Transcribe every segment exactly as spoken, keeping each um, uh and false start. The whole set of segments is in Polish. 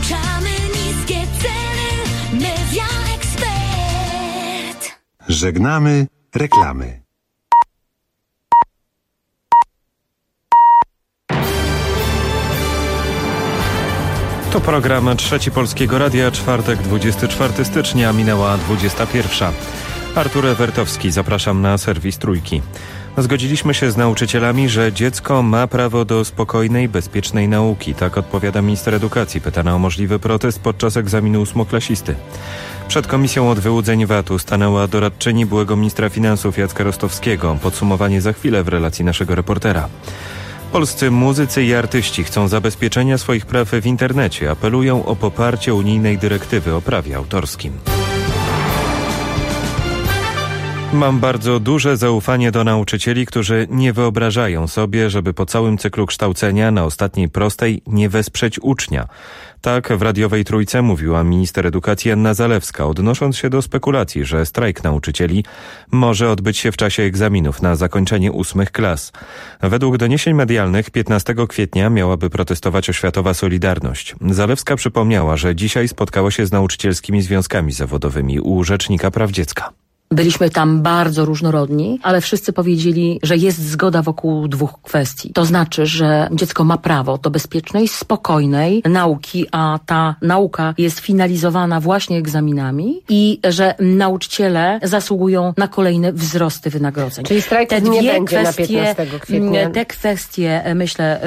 Włączamy niskie ceny. Media Expert. Żegnamy reklamy. To program Trzeci Polskiego Radia, czwartek, dwudziestego czwartego stycznia, minęła dwudziesta pierwsza. Artur Ewertowski, zapraszam na serwis Trójki. Zgodziliśmy się z nauczycielami, że dziecko ma prawo do spokojnej, bezpiecznej nauki. Tak odpowiada minister edukacji, pytana o możliwy protest podczas egzaminu ósmoklasisty. Przed Komisją od Wyłudzeń V A T-u stanęła doradczyni byłego ministra finansów Jacka Rostowskiego. Podsumowanie za chwilę w relacji naszego reportera. Polscy muzycy i artyści chcą zabezpieczenia swoich praw w internecie. Apelują o poparcie unijnej dyrektywy o prawie autorskim. Mam bardzo duże zaufanie do nauczycieli, którzy nie wyobrażają sobie, żeby po całym cyklu kształcenia na ostatniej prostej nie wesprzeć ucznia. Tak w radiowej Trójce mówiła minister edukacji Anna Zalewska, odnosząc się do spekulacji, że strajk nauczycieli może odbyć się w czasie egzaminów na zakończenie ósmych klas. Według doniesień medialnych piętnastego kwietnia miałaby protestować oświatowa Solidarność. Zalewska przypomniała, że dzisiaj spotkała się z nauczycielskimi związkami zawodowymi u Rzecznika Praw Dziecka. Byliśmy tam bardzo różnorodni, ale wszyscy powiedzieli, że jest zgoda wokół dwóch kwestii. To znaczy, że dziecko ma prawo do bezpiecznej, spokojnej nauki, a ta nauka jest finalizowana właśnie egzaminami i że nauczyciele zasługują na kolejne wzrosty wynagrodzeń. Czyli strajku te nie dwie będzie kwestie, na piętnastego kwietnia. Te kwestie, myślę,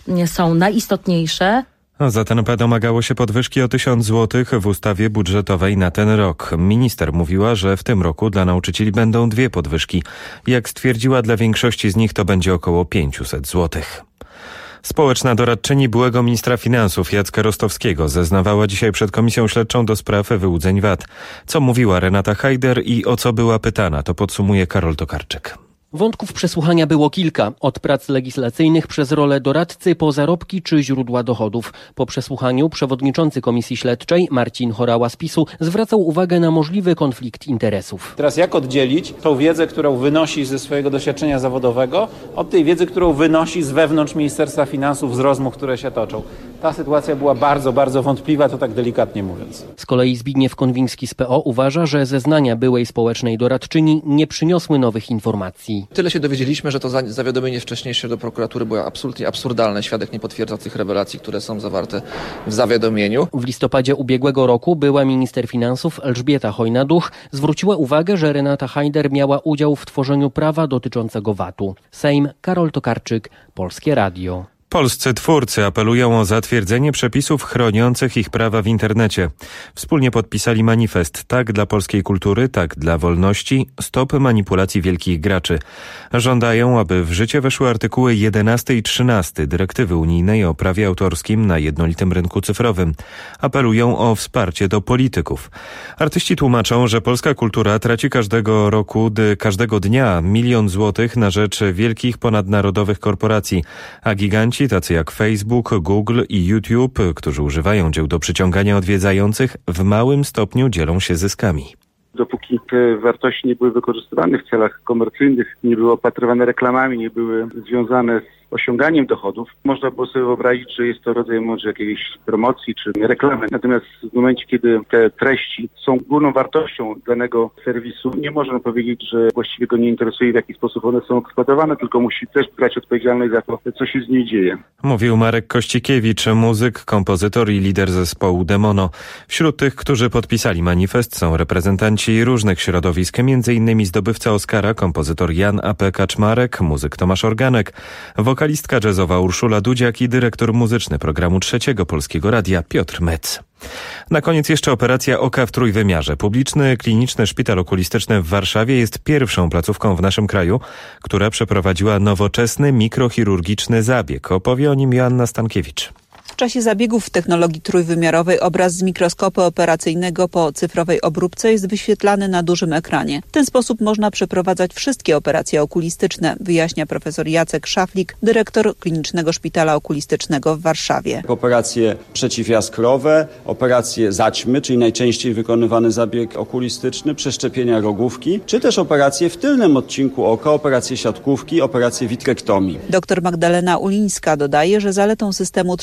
są najistotniejsze. Za ten P domagało się podwyżki o tysiąc złotych w ustawie budżetowej na ten rok. Minister mówiła, że w tym roku dla nauczycieli będą dwie podwyżki. Jak stwierdziła, dla większości z nich to będzie około pięćset złotych. Społeczna doradczyni byłego ministra finansów Jacka Rostowskiego zeznawała dzisiaj przed Komisją Śledczą do spraw wyłudzeń V A T. Co mówiła Renata Hajder i o co była pytana, to podsumuje Karol Tokarczyk. Wątków przesłuchania było kilka. Od prac legislacyjnych przez rolę doradcy po zarobki czy źródła dochodów. Po przesłuchaniu przewodniczący Komisji Śledczej Marcin Horała z PiSu zwracał uwagę na możliwy konflikt interesów. Teraz jak oddzielić tą wiedzę, którą wynosi ze swojego doświadczenia zawodowego, od tej wiedzy, którą wynosi z wewnątrz Ministerstwa Finansów, z rozmów, które się toczą. Ta sytuacja była bardzo, bardzo wątpliwa, to tak delikatnie mówiąc. Z kolei Zbigniew Konwiński z P O uważa, że zeznania byłej społecznej doradczyni nie przyniosły nowych informacji. Tyle się dowiedzieliśmy, że to zawiadomienie wcześniejsze do prokuratury było absolutnie absurdalne. Świadek nie potwierdza tych rewelacji, które są zawarte w zawiadomieniu. W listopadzie ubiegłego roku była minister finansów Elżbieta Chojna-Duch zwróciła uwagę, że Renata Hajder miała udział w tworzeniu prawa dotyczącego V A T-u. Sejm, Karol Tokarczyk, Polskie Radio. Polscy twórcy apelują o zatwierdzenie przepisów chroniących ich prawa w internecie. Wspólnie podpisali manifest Tak dla polskiej kultury, tak dla wolności, stop manipulacji wielkich graczy. Żądają, aby w życie weszły artykuły jedenasty i trzynasty dyrektywy unijnej o prawie autorskim na jednolitym rynku cyfrowym. Apelują o wsparcie do polityków. Artyści tłumaczą, że polska kultura traci każdego roku, każdego dnia milion złotych na rzecz wielkich ponadnarodowych korporacji, a giganci tacy jak Facebook, Google i YouTube, którzy używają dzieł do przyciągania odwiedzających, w małym stopniu dzielą się zyskami. Dopóki te wartości nie były wykorzystywane w celach komercyjnych, nie były opatrywane reklamami, nie były związane z osiąganiem dochodów, można było sobie wyobrazić, że jest to rodzaj może jakiejś promocji czy reklamy. Natomiast w momencie, kiedy te treści są główną wartością danego serwisu, nie można powiedzieć, że właściwie go nie interesuje, w jaki sposób one są eksploatowane, tylko musi też brać odpowiedzialność za to, co się z nimi dzieje. Mówił Marek Kościkiewicz, muzyk, kompozytor i lider zespołu Demono. Wśród tych, którzy podpisali manifest, są reprezentanci różnych środowisk, między innymi zdobywca Oscara, kompozytor Jan A P Kaczmarek, muzyk Tomasz Organek, wokalistka jazzowa Urszula Dudziak i dyrektor muzyczny programu Trzeciego Polskiego Radia Piotr Metz. Na koniec jeszcze operacja oka w trójwymiarze. Publiczny kliniczny szpital okulistyczny w Warszawie jest pierwszą placówką w naszym kraju, która przeprowadziła nowoczesny mikrochirurgiczny zabieg. Opowie o nim Joanna Stankiewicz. W czasie zabiegów w technologii trójwymiarowej obraz z mikroskopu operacyjnego po cyfrowej obróbce jest wyświetlany na dużym ekranie. W ten sposób można przeprowadzać wszystkie operacje okulistyczne, wyjaśnia profesor Jacek Szaflik, dyrektor Klinicznego Szpitala Okulistycznego w Warszawie. Operacje przeciwjaskrowe, operacje zaćmy, czyli najczęściej wykonywany zabieg okulistyczny, przeszczepienia rogówki, czy też operacje w tylnym odcinku oka, operacje siatkówki, operacje witrektomii. Doktor Magdalena Ulińska dodaje, że zaletą systemu trzy D jest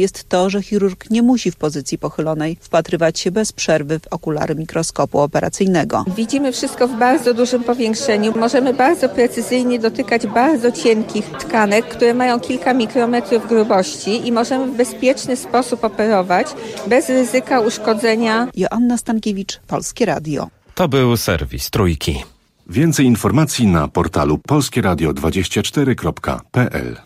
jest to, że chirurg nie musi w pozycji pochylonej wpatrywać się bez przerwy w okulary mikroskopu operacyjnego. Widzimy wszystko w bardzo dużym powiększeniu. Możemy bardzo precyzyjnie dotykać bardzo cienkich tkanek, które mają kilka mikrometrów grubości i możemy w bezpieczny sposób operować bez ryzyka uszkodzenia. Joanna Stankiewicz, Polskie Radio. To był serwis Trójki. Więcej informacji na portalu polskie radio dwadzieścia cztery kropka p l.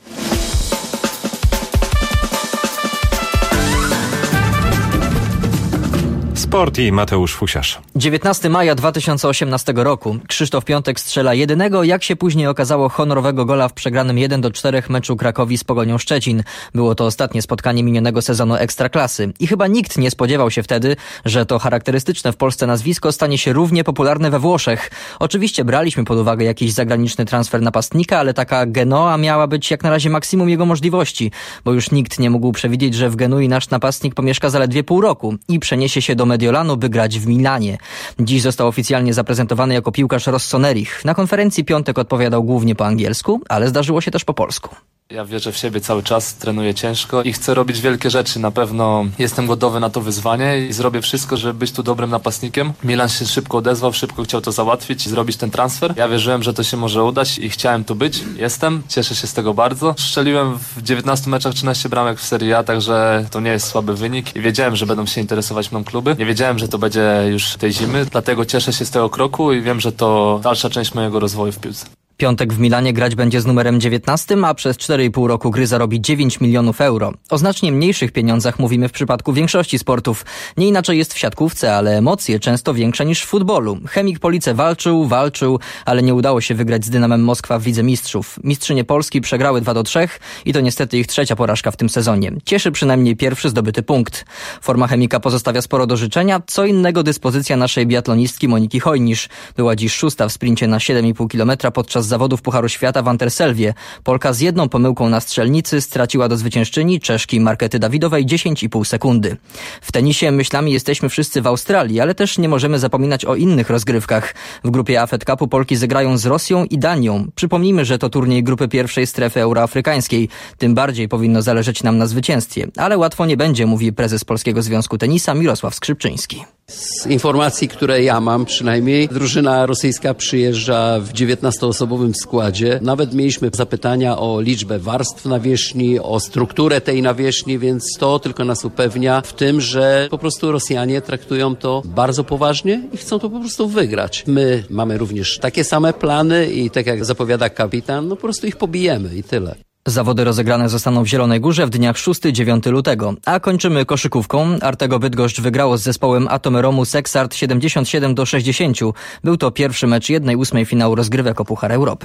Sport i Mateusz Fusiarz. dziewiętnastego maja dwa tysiące osiemnastego roku. Krzysztof Piątek strzela jedynego, jak się później okazało, honorowego gola w przegranym jeden do czterech meczu Krakowi z Pogonią Szczecin. Było to ostatnie spotkanie minionego sezonu Ekstraklasy. I chyba nikt nie spodziewał się wtedy, że to charakterystyczne w Polsce nazwisko stanie się równie popularne we Włoszech. Oczywiście braliśmy pod uwagę jakiś zagraniczny transfer napastnika, ale taka Genoa miała być jak na razie maksimum jego możliwości, bo już nikt nie mógł przewidzieć, że w Genui nasz napastnik pomieszka zaledwie pół roku i przeniesie się do Mediolanu, by grać w Milanie. Dziś został oficjalnie zaprezentowany jako piłkarz Rossoneriich. Na konferencji Piątek odpowiadał głównie po angielsku, ale zdarzyło się też po polsku. Ja wierzę w siebie cały czas, trenuję ciężko i chcę robić wielkie rzeczy. Na pewno jestem gotowy na to wyzwanie i zrobię wszystko, żeby być tu dobrym napastnikiem. Milan się szybko odezwał, szybko chciał to załatwić i zrobić ten transfer. Ja wierzyłem, że to się może udać i chciałem tu być. Jestem, cieszę się z tego bardzo. Strzeliłem w dziewiętnastu meczach trzynaście bramek w Serie A, także to nie jest słaby wynik i wiedziałem, że będą się interesować mną kluby. Nie wiedziałem, że to będzie już tej zimy, dlatego cieszę się z tego kroku i wiem, że to dalsza część mojego rozwoju w piłce. Piątek w Milanie grać będzie z numerem dziewiętnastym, a przez cztery i pół roku gry zarobi dziewięć milionów euro. O znacznie mniejszych pieniądzach mówimy w przypadku większości sportów. Nie inaczej jest w siatkówce, ale emocje często większe niż w futbolu. Chemik Police walczył, walczył, ale nie udało się wygrać z Dynamem Moskwa w Lidze Mistrzów. Mistrzynie Polski przegrały dwa do trzech i to niestety ich trzecia porażka w tym sezonie. Cieszy przynajmniej pierwszy zdobyty punkt. Forma Chemika pozostawia sporo do życzenia, co innego dyspozycja naszej biatlonistki Moniki Hojnisz. Była dziś szósta w sprincie na siedem i pół kilometra podczas zawodów Pucharu Świata w Anterselwie. Polka z jedną pomyłką na strzelnicy straciła do zwyciężczyni Czeszki Markety Dawidowej dziesięć i pół sekundy. W tenisie myślami jesteśmy wszyscy w Australii, ale też nie możemy zapominać o innych rozgrywkach. W grupie A F E D Cupu Polki zagrają z Rosją i Danią. Przypomnijmy, że to turniej grupy pierwszej strefy euroafrykańskiej. Tym bardziej powinno zależeć nam na zwycięstwie. Ale łatwo nie będzie, mówi prezes Polskiego Związku Tenisa Mirosław Skrzypczyński. Z informacji, które ja mam przynajmniej, drużyna rosyjska przyjeżdża w dziewiętnastoosobowym składzie. Nawet mieliśmy zapytania o liczbę warstw nawierzchni, o strukturę tej nawierzchni, więc to tylko nas upewnia w tym, że po prostu Rosjanie traktują to bardzo poważnie i chcą to po prostu wygrać. My mamy również takie same plany i tak jak zapowiada kapitan, no po prostu ich pobijemy i tyle. Zawody rozegrane zostaną w Zielonej Górze w dniach szóstego do dziewiątego lutego. A kończymy koszykówką. Artego Bydgoszcz wygrało z zespołem Atomeromu Seksart siedemdziesiąt siedem do sześćdziesięciu. Był to pierwszy mecz jednej ósmej finału rozgrywek o Puchar Europy.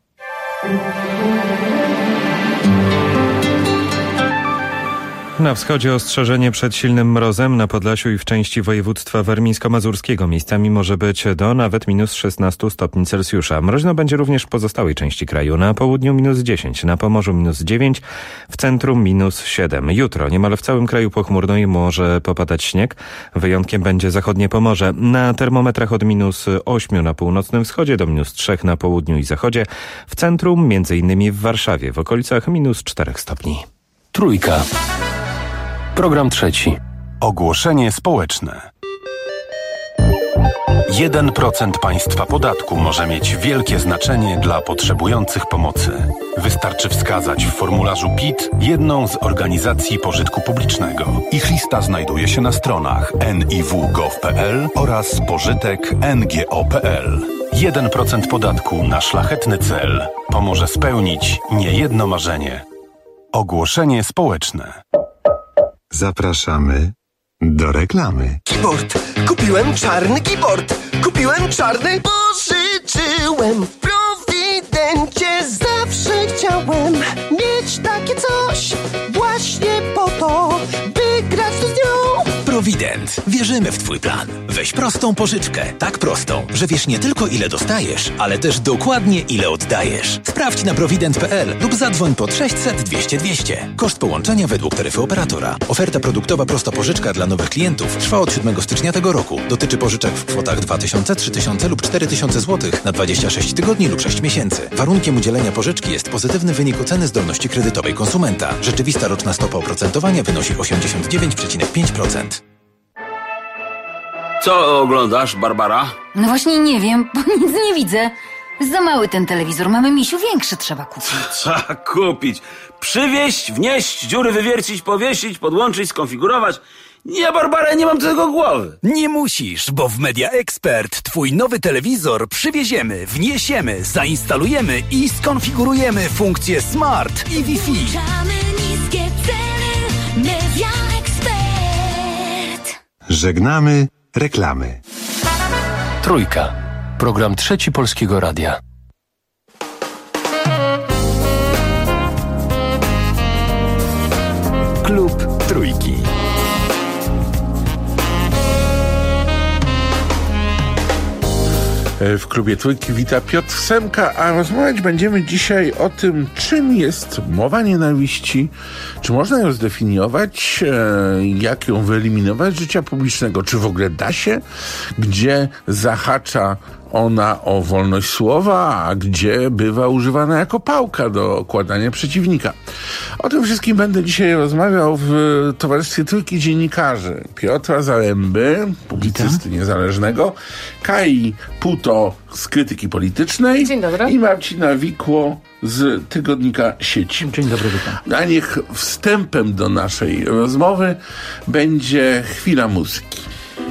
Na wschodzie ostrzeżenie przed silnym mrozem, na Podlasiu i w części województwa warmińsko-mazurskiego miejscami może być do nawet minus szesnaście stopni Celsjusza. Mroźno będzie również w pozostałej części kraju. Na południu minus dziesięć, na Pomorzu minus dziewięć, w centrum minus siedem. Jutro niemal w całym kraju pochmurno i może popadać śnieg. Wyjątkiem będzie zachodnie Pomorze. Na termometrach od minus ośmiu na północnym wschodzie do minus trzech na południu i zachodzie. W centrum, między innymi w Warszawie, w okolicach minus czterech stopni. Trójka. Program trzeci. Ogłoszenie społeczne. jeden procent państwa podatku może mieć wielkie znaczenie dla potrzebujących pomocy. Wystarczy wskazać w formularzu P I T jedną z organizacji pożytku publicznego. Ich lista znajduje się na stronach en i w kropka gov kropka p l oraz pożytek kropka n g o kropka p l. jeden procent podatku na szlachetny cel pomoże spełnić niejedno marzenie. Ogłoszenie społeczne. Zapraszamy do reklamy. Keyboard! Kupiłem czarny keyboard! Kupiłem czarny! Pożyczyłem w Prowidencie! Zawsze chciałem mieć takie coś! Właśnie po to, by grać tu z nią! Provident. Wierzymy w Twój plan. Weź prostą pożyczkę. Tak prostą, że wiesz nie tylko ile dostajesz, ale też dokładnie ile oddajesz. Sprawdź na provident kropka p l lub zadzwoń pod sześćset dwieście dwieście. Koszt połączenia według taryfy operatora. Oferta produktowa prosta pożyczka dla nowych klientów trwa od siódmego stycznia tego roku. Dotyczy pożyczek w kwotach dwa tysiące, trzy tysiące lub cztery tysiące złotych na dwadzieścia sześć tygodni lub sześć miesięcy. Warunkiem udzielenia pożyczki jest pozytywny wynik oceny zdolności kredytowej konsumenta. Rzeczywista roczna stopa oprocentowania wynosi osiemdziesiąt dziewięć przecinek pięć procent. Co oglądasz, Barbara? No właśnie nie wiem, bo nic nie widzę. Za mały ten telewizor, mamy, misiu, większy trzeba kupić. Trzeba kupić. Przywieźć, wnieść, dziury wywiercić, powiesić, podłączyć, skonfigurować. Nie, Barbara, nie mam do tego głowy. Nie musisz, bo w Media Expert Twój nowy telewizor przywieziemy, wniesiemy, zainstalujemy i skonfigurujemy funkcje Smart i Wi-Fi. Niskie ceny. Media Expert. Żegnamy reklamy. Trójka. Program Trzeci Polskiego Radia. Klub Trójki. W klubie Trójki wita Piotr Semka, a rozmawiać będziemy dzisiaj o tym, czym jest mowa nienawiści, czy można ją zdefiniować, jak ją wyeliminować z życia publicznego, czy w ogóle da się, gdzie zahacza ona o wolność słowa, a gdzie bywa używana jako pałka do okładania przeciwnika. O tym wszystkim będę dzisiaj rozmawiał w towarzystwie trójki dziennikarzy. Piotra Zaręby, publicysty niezależnego, Kai Puto z Krytyki Politycznej. Dzień dobry. I Marcina Wikło z tygodnika Sieci. Dzień dobry, witam. A niech wstępem do naszej rozmowy będzie chwila muzyki.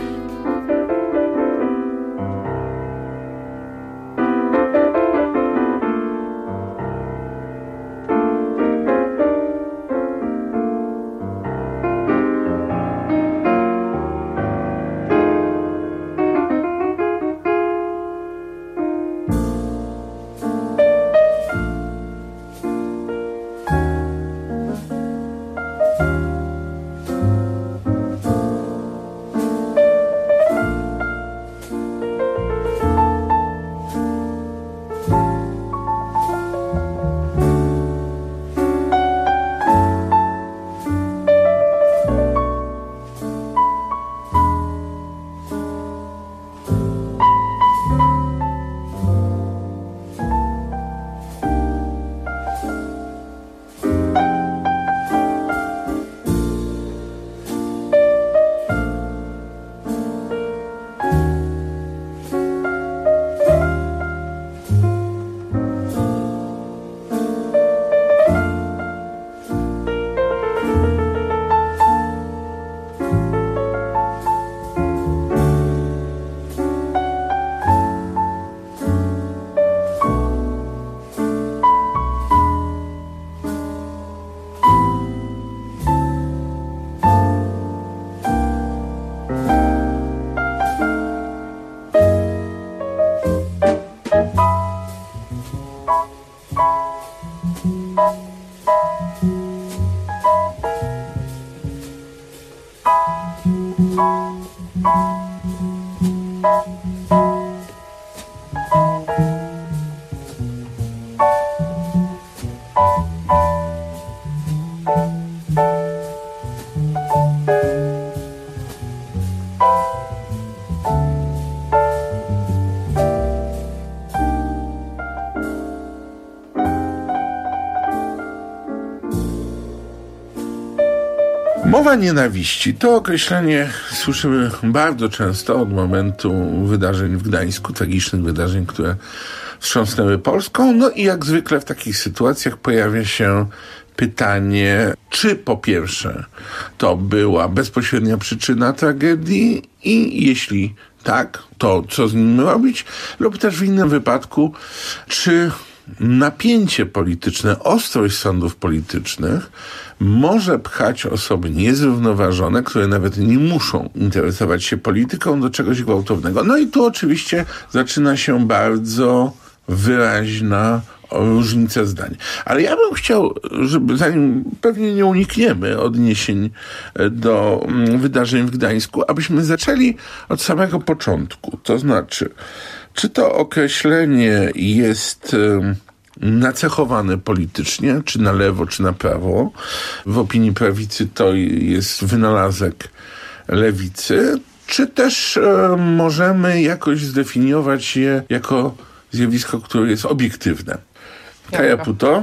Mowa nienawiści to określenie słyszymy bardzo często od momentu wydarzeń w Gdańsku, tragicznych wydarzeń, które wstrząsnęły Polską. No i jak zwykle w takich sytuacjach pojawia się pytanie, czy po pierwsze to była bezpośrednia przyczyna tragedii i jeśli tak, to co z nim robić? Lub też w innym wypadku, czy napięcie polityczne, ostrość sądów politycznych może pchać osoby niezrównoważone, które nawet nie muszą interesować się polityką, do czegoś gwałtownego. No i tu oczywiście zaczyna się bardzo wyraźna różnicę zdań. Ale ja bym chciał, żeby zanim pewnie nie unikniemy odniesień do wydarzeń w Gdańsku, abyśmy zaczęli od samego początku. To znaczy, czy to określenie jest nacechowane politycznie, czy na lewo, czy na prawo. W opinii prawicy to jest wynalazek lewicy, czy też e, możemy jakoś zdefiniować je jako zjawisko, które jest obiektywne. Kaja Puto.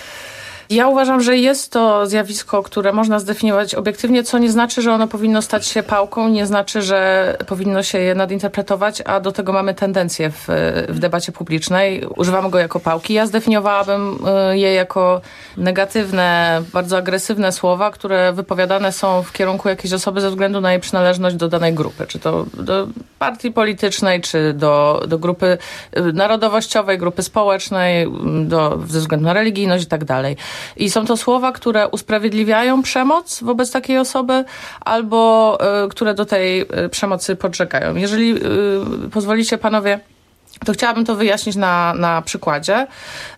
Ja uważam, że jest to zjawisko, które można zdefiniować obiektywnie, co nie znaczy, że ono powinno stać się pałką, nie znaczy, że powinno się je nadinterpretować, a do tego mamy tendencję w, w debacie publicznej. Używamy go jako pałki. Ja zdefiniowałabym je jako negatywne, bardzo agresywne słowa, które wypowiadane są w kierunku jakiejś osoby ze względu na jej przynależność do danej grupy, czy to do partii politycznej, czy do, do grupy narodowościowej, grupy społecznej, do, ze względu na religijność i tak dalej. I są to słowa, które usprawiedliwiają przemoc wobec takiej osoby albo y, które do tej y, przemocy podżegają. Jeżeli y, pozwolicie panowie, to chciałabym to wyjaśnić na, na przykładzie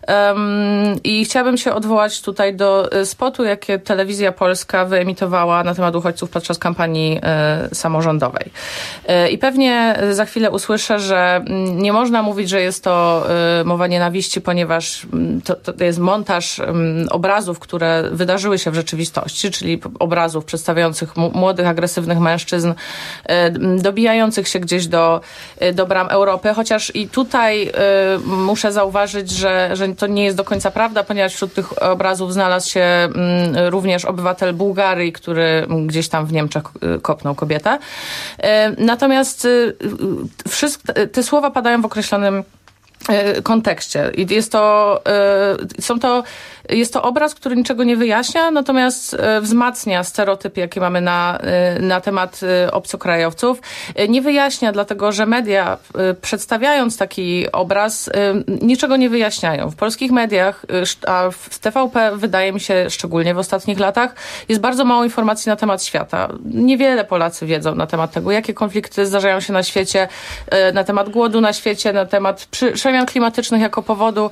um, i chciałabym się odwołać tutaj do spotu, jakie Telewizja Polska wyemitowała na temat uchodźców podczas kampanii e, samorządowej. E, I pewnie za chwilę usłyszę, że nie można mówić, że jest to e, mowa nienawiści, ponieważ to, to jest montaż m, obrazów, które wydarzyły się w rzeczywistości, czyli obrazów przedstawiających m- młodych, agresywnych mężczyzn e, dobijających się gdzieś do, do bram Europy, chociaż i tutaj y, muszę zauważyć, że, że to nie jest do końca prawda, ponieważ wśród tych obrazów znalazł się y, również obywatel Bułgarii, który gdzieś tam w Niemczech y, kopnął kobietę. Y, natomiast y, y, wszystkie te słowa padają w określonym y, kontekście. I jest to, y, są to Jest to obraz, który niczego nie wyjaśnia, natomiast wzmacnia stereotypy, jakie mamy na, na temat obcokrajowców. Nie wyjaśnia, dlatego że media, przedstawiając taki obraz, niczego nie wyjaśniają. W polskich mediach, a w T V P wydaje mi się szczególnie w ostatnich latach, jest bardzo mało informacji na temat świata. Niewiele Polacy wiedzą na temat tego, jakie konflikty zdarzają się na świecie, na temat głodu na świecie, na temat przemian klimatycznych jako powodu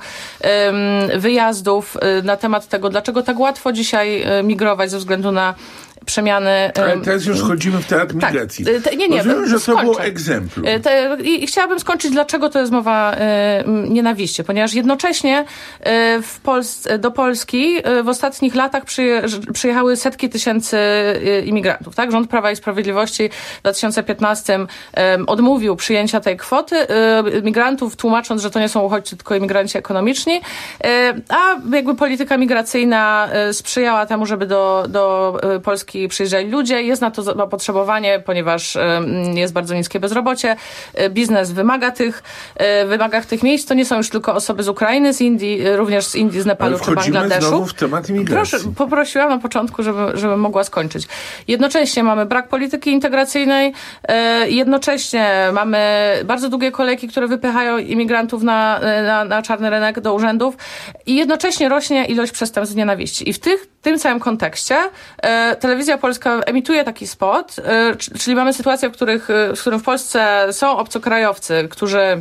wyjazdów, na temat tego, dlaczego tak łatwo dzisiaj migrować ze względu na przemiany. Ale teraz już chodzimy w teatr migracji. Tak, te, nie, nie, Rozumiem, że skończę. to było egzemplum. Te, i, I chciałabym skończyć, dlaczego to jest mowa y, nienawiści. Ponieważ jednocześnie y, w Pols- do Polski y, w ostatnich latach przyje, przyjechały setki tysięcy y, imigrantów. Tak? Rząd Prawa i Sprawiedliwości w dwa tysiące piętnastym y, odmówił przyjęcia tej kwoty y, migrantów, tłumacząc, że to nie są uchodźcy, tylko imigranci ekonomiczni. Y, a jakby polityka migracyjna y, sprzyjała temu, żeby do, do y, Polski przyjeżdżali ludzie. Jest na to zapotrzebowanie, ponieważ jest bardzo niskie bezrobocie. Biznes wymaga tych, wymaga tych miejsc. To nie są już tylko osoby z Ukrainy, z Indii, również z Indii, z Nepalu czy Bangladeszu. Znowu w temat imigracji. Proszę, poprosiłam na początku, żeby, żeby mogła skończyć. Jednocześnie mamy brak polityki integracyjnej. Jednocześnie mamy bardzo długie kolejki, które wypychają imigrantów na, na, na czarny rynek do urzędów. I jednocześnie rośnie ilość przestępstw z nienawiści. I w tych, tym całym kontekście Telewizja Polska emituje taki spot, czyli mamy sytuację, w, których, w którym w Polsce są obcokrajowcy, którzy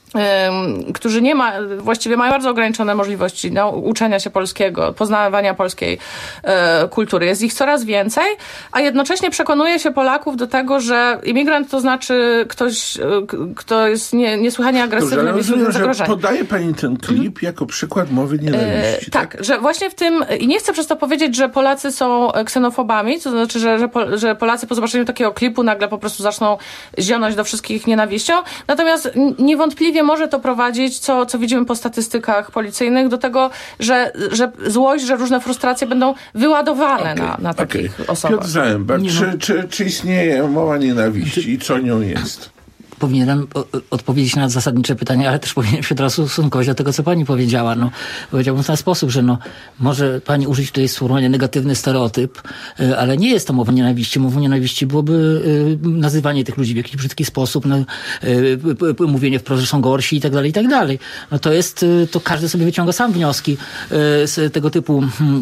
którzy nie ma, właściwie mają bardzo ograniczone możliwości uczenia się polskiego, poznawania polskiej e, kultury. Jest ich coraz więcej, a jednocześnie przekonuje się Polaków do tego, że imigrant to znaczy ktoś, kto jest nie, niesłychanie agresywny, Dobrze, rozumiem, zagrożenie. Podaje pani ten klip mhm. jako przykład mowy nienawiści. E, tak, tak, że właśnie w tym, i nie chcę przez to powiedzieć, że Polacy są ksenofobami, to znaczy, że, że, że Polacy po zobaczeniu takiego klipu nagle po prostu zaczną zionąć do wszystkich nienawiścią, natomiast niewątpliwie może to prowadzić, co, co widzimy po statystykach policyjnych, do tego, że, że złość, że różne frustracje będą wyładowane okay. na, na takich okay. osobach. Piotr Zaręba, czy, czy, czy istnieje mowa nienawiści i co nią jest? Powinienem odpowiedzieć na zasadnicze pytanie, ale też powinienem się teraz ustosunkować do tego, co pani powiedziała. No, powiedziałbym w ten sposób, że no, może pani użyć tutaj sformułowania negatywny stereotyp, ale nie jest to mowa nienawiści. Mową nienawiści byłoby nazywanie tych ludzi w jakiś brzydki sposób, no, mówienie wprost, że są gorsi i tak dalej, i tak dalej. No to jest, to każdy sobie wyciąga sam wnioski z tego typu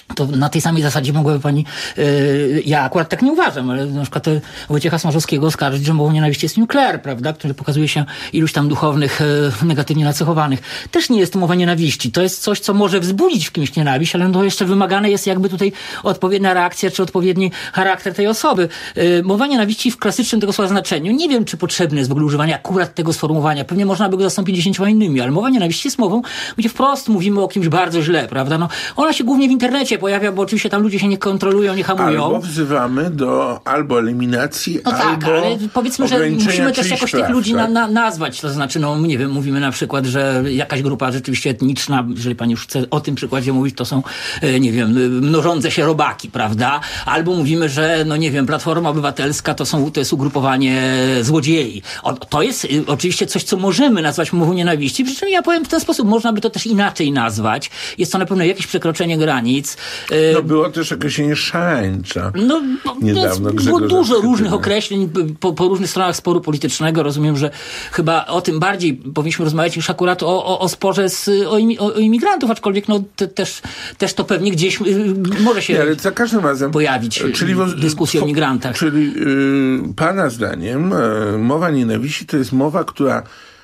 to na tej samej zasadzie mogłaby pani, yy, ja akurat tak nie uważam, ale na przykład yy, Wojciecha Smarzowskiego oskarżyć, że mową nienawiści jest New Claire, prawda, który pokazuje się iluś tam duchownych yy, negatywnie nacechowanych. Też nie jest to mowa nienawiści. To jest coś, co może wzbudzić w kimś nienawiść, ale no jeszcze wymagane jest jakby tutaj odpowiednia reakcja, czy odpowiedni charakter tej osoby. Yy, mowa nienawiści w klasycznym tego słowa znaczeniu. Nie wiem, czy potrzebne jest w ogóle używanie akurat tego sformułowania. Pewnie można by go zastąpić dziesięcioma innymi, ale mowa nienawiści jest mową, gdzie wprost mówimy o kimś bardzo źle, prawda. No, ona się głównie w internecie pojawia, bo oczywiście tam ludzie się nie kontrolują, nie hamują. Albo wzywamy do albo eliminacji, no albo tak, ale powiedzmy, że musimy też jakoś praw, tych ludzi tak? na, na, nazwać. To znaczy, no nie wiem, mówimy na przykład, że jakaś grupa rzeczywiście etniczna, jeżeli pani już chce o tym przykładzie mówić, to są, nie wiem, mnożące się robaki, prawda? Albo mówimy, że, no nie wiem, Platforma Obywatelska to są, to jest ugrupowanie złodziei. O, to jest y, oczywiście coś, co możemy nazwać mową nienawiści, przy czym ja powiem w ten sposób, można by to też inaczej nazwać. Jest to na pewno jakieś przekroczenie granic. Y, No było też określenie szarańcza. No, no niedawno było dużo różnych określeń po, po różnych stronach sporu politycznego. Rozumiem, że chyba o tym bardziej powinniśmy rozmawiać niż akurat o, o, o sporze z, o, imi, o imigrantów, aczkolwiek no, te, też, też to pewnie gdzieś y, może się Nie, ale za każdym razem pojawić czyli dyskusja o migrantach. Czyli y, pana zdaniem y, mowa nienawiści to jest mowa, która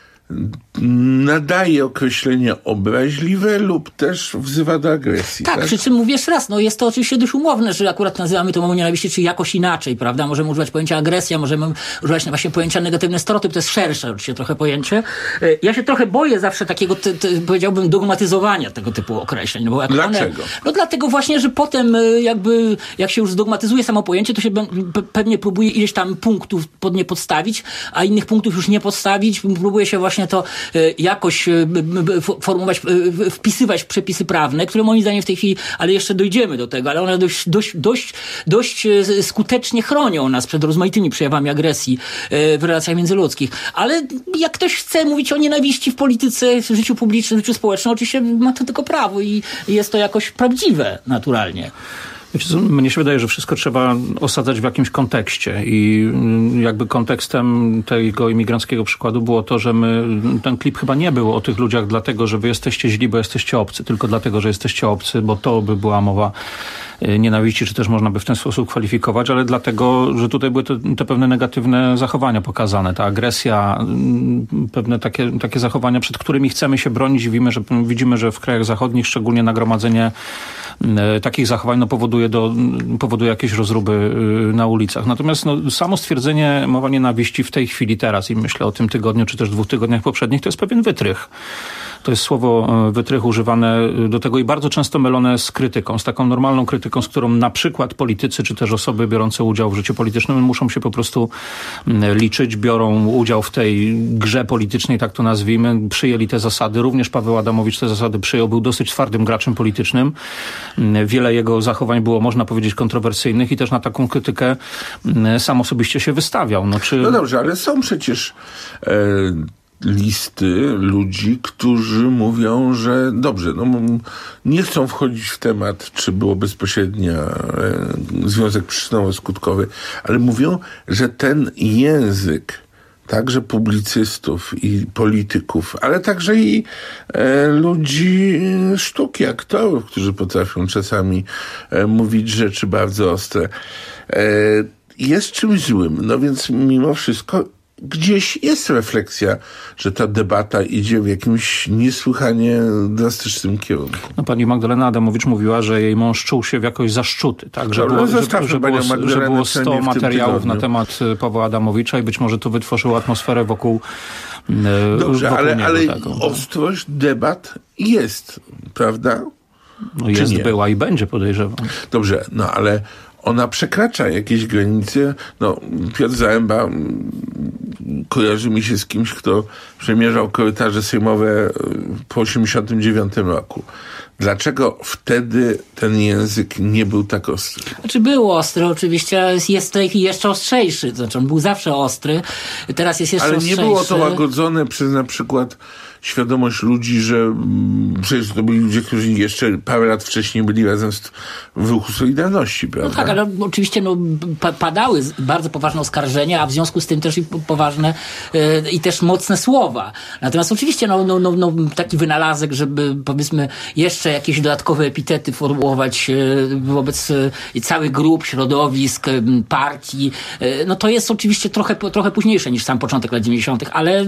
nadaje określenie obraźliwe lub też wzywa do agresji. Tak, tak? przy czym mówię jeszcze raz, no jest to oczywiście dość umowne, że akurat nazywamy to mową nienawiści, czy jakoś inaczej, prawda? Możemy używać pojęcia agresja, możemy używać właśnie pojęcia negatywny stereotyp, to jest szersze oczywiście trochę pojęcie. Ja się trochę boję zawsze takiego, te, te, powiedziałbym, dogmatyzowania tego typu określeń. No bo jak Dlaczego? One, no dlatego właśnie, że potem jakby, jak się już zdogmatyzuje samo pojęcie, to się pe- pewnie próbuje ileś tam punktów pod nie podstawić, a innych punktów już nie podstawić. Próbuje się właśnie to jakoś formułować, wpisywać w przepisy prawne, które moim zdaniem w tej chwili, ale jeszcze dojdziemy do tego, ale one dość, dość, dość, dość skutecznie chronią nas przed rozmaitymi przejawami agresji w relacjach międzyludzkich. Ale jak ktoś chce mówić o nienawiści w polityce, w życiu publicznym, w życiu społecznym, oczywiście ma to tylko prawo i jest to jakoś prawdziwe naturalnie. Mnie się wydaje, że wszystko trzeba osadzać w jakimś kontekście i jakby kontekstem tego imigranckiego przykładu było to, że my, ten klip chyba nie był o tych ludziach dlatego, że wy jesteście źli, bo jesteście obcy, tylko dlatego, że jesteście obcy, bo to by była mowa nienawiści, czy też można by w ten sposób kwalifikować, ale dlatego, że tutaj były te, te pewne negatywne zachowania pokazane, ta agresja, pewne takie, takie zachowania, przed którymi chcemy się bronić. Widzimy, że, widzimy, że w krajach zachodnich szczególnie nagromadzenie takich zachowań no, powoduje, do, powoduje jakieś rozruby na ulicach. Natomiast no, samo stwierdzenie mowa nienawiści w tej chwili, teraz i myślę o tym tygodniu, czy też dwóch tygodniach poprzednich, to jest pewien wytrych. To jest słowo wytrych używane do tego i bardzo często mylone z krytyką, z taką normalną krytyką, z którą na przykład politycy, czy też osoby biorące udział w życiu politycznym muszą się po prostu liczyć, biorą udział w tej grze politycznej, tak to nazwijmy, przyjęli te zasady. Również Paweł Adamowicz te zasady przyjął, był dosyć twardym graczem politycznym. Wiele jego zachowań było, można powiedzieć, kontrowersyjnych i też na taką krytykę sam osobiście się wystawiał. No, czy... no dobrze, ale są przecież e, listy ludzi, którzy mówią, że dobrze, no nie chcą wchodzić w temat, czy było bezpośrednio e, związek przyczynowo-skutkowy, ale mówią, że ten język także publicystów i polityków, ale także i e, ludzi sztuki, aktorów, którzy potrafią czasami e, mówić rzeczy bardzo ostre, e, jest czymś złym. No więc mimo wszystko gdzieś jest refleksja, że ta debata idzie w jakimś niesłychanie drastycznym kierunku. No, pani Magdalena Adamowicz mówiła, że jej mąż czuł się w jakoś zaszczuty, tak? Że, no, było, że, że, że, było, że było sto materiałów na temat Pawła Adamowicza i być może to wytworzyło atmosferę wokół Dobrze, wokół ale, niego, ale taką, ostrość debat jest, prawda? No jest, była i będzie, podejrzewam. Dobrze, no ale ona przekracza jakieś granice. No, Piotr Zaręba kojarzy mi się z kimś, kto przemierzał korytarze sejmowe po osiemdziesiątym dziewiątym roku. Dlaczego wtedy ten język nie był tak ostry? Znaczy był ostry, oczywiście jest w tej chwili jeszcze ostrzejszy. Znaczy on był zawsze ostry, teraz jest jeszcze Ale ostrzejszy. nie było to łagodzone przez na przykład świadomość ludzi, że mm, przecież to byli ludzie, którzy jeszcze parę lat wcześniej byli razem z, w ruchu Solidarności, prawda? No tak, ale oczywiście no, pa- padały bardzo poważne oskarżenia, a w związku z tym też i poważne yy, i też mocne słowa. Natomiast oczywiście no, no, no, no, taki wynalazek, żeby powiedzmy jeszcze jeszcze jakieś dodatkowe epitety formułować wobec całych grup, środowisk, partii. No to jest oczywiście trochę, trochę późniejsze niż sam początek lat dziewięćdziesiątych, ale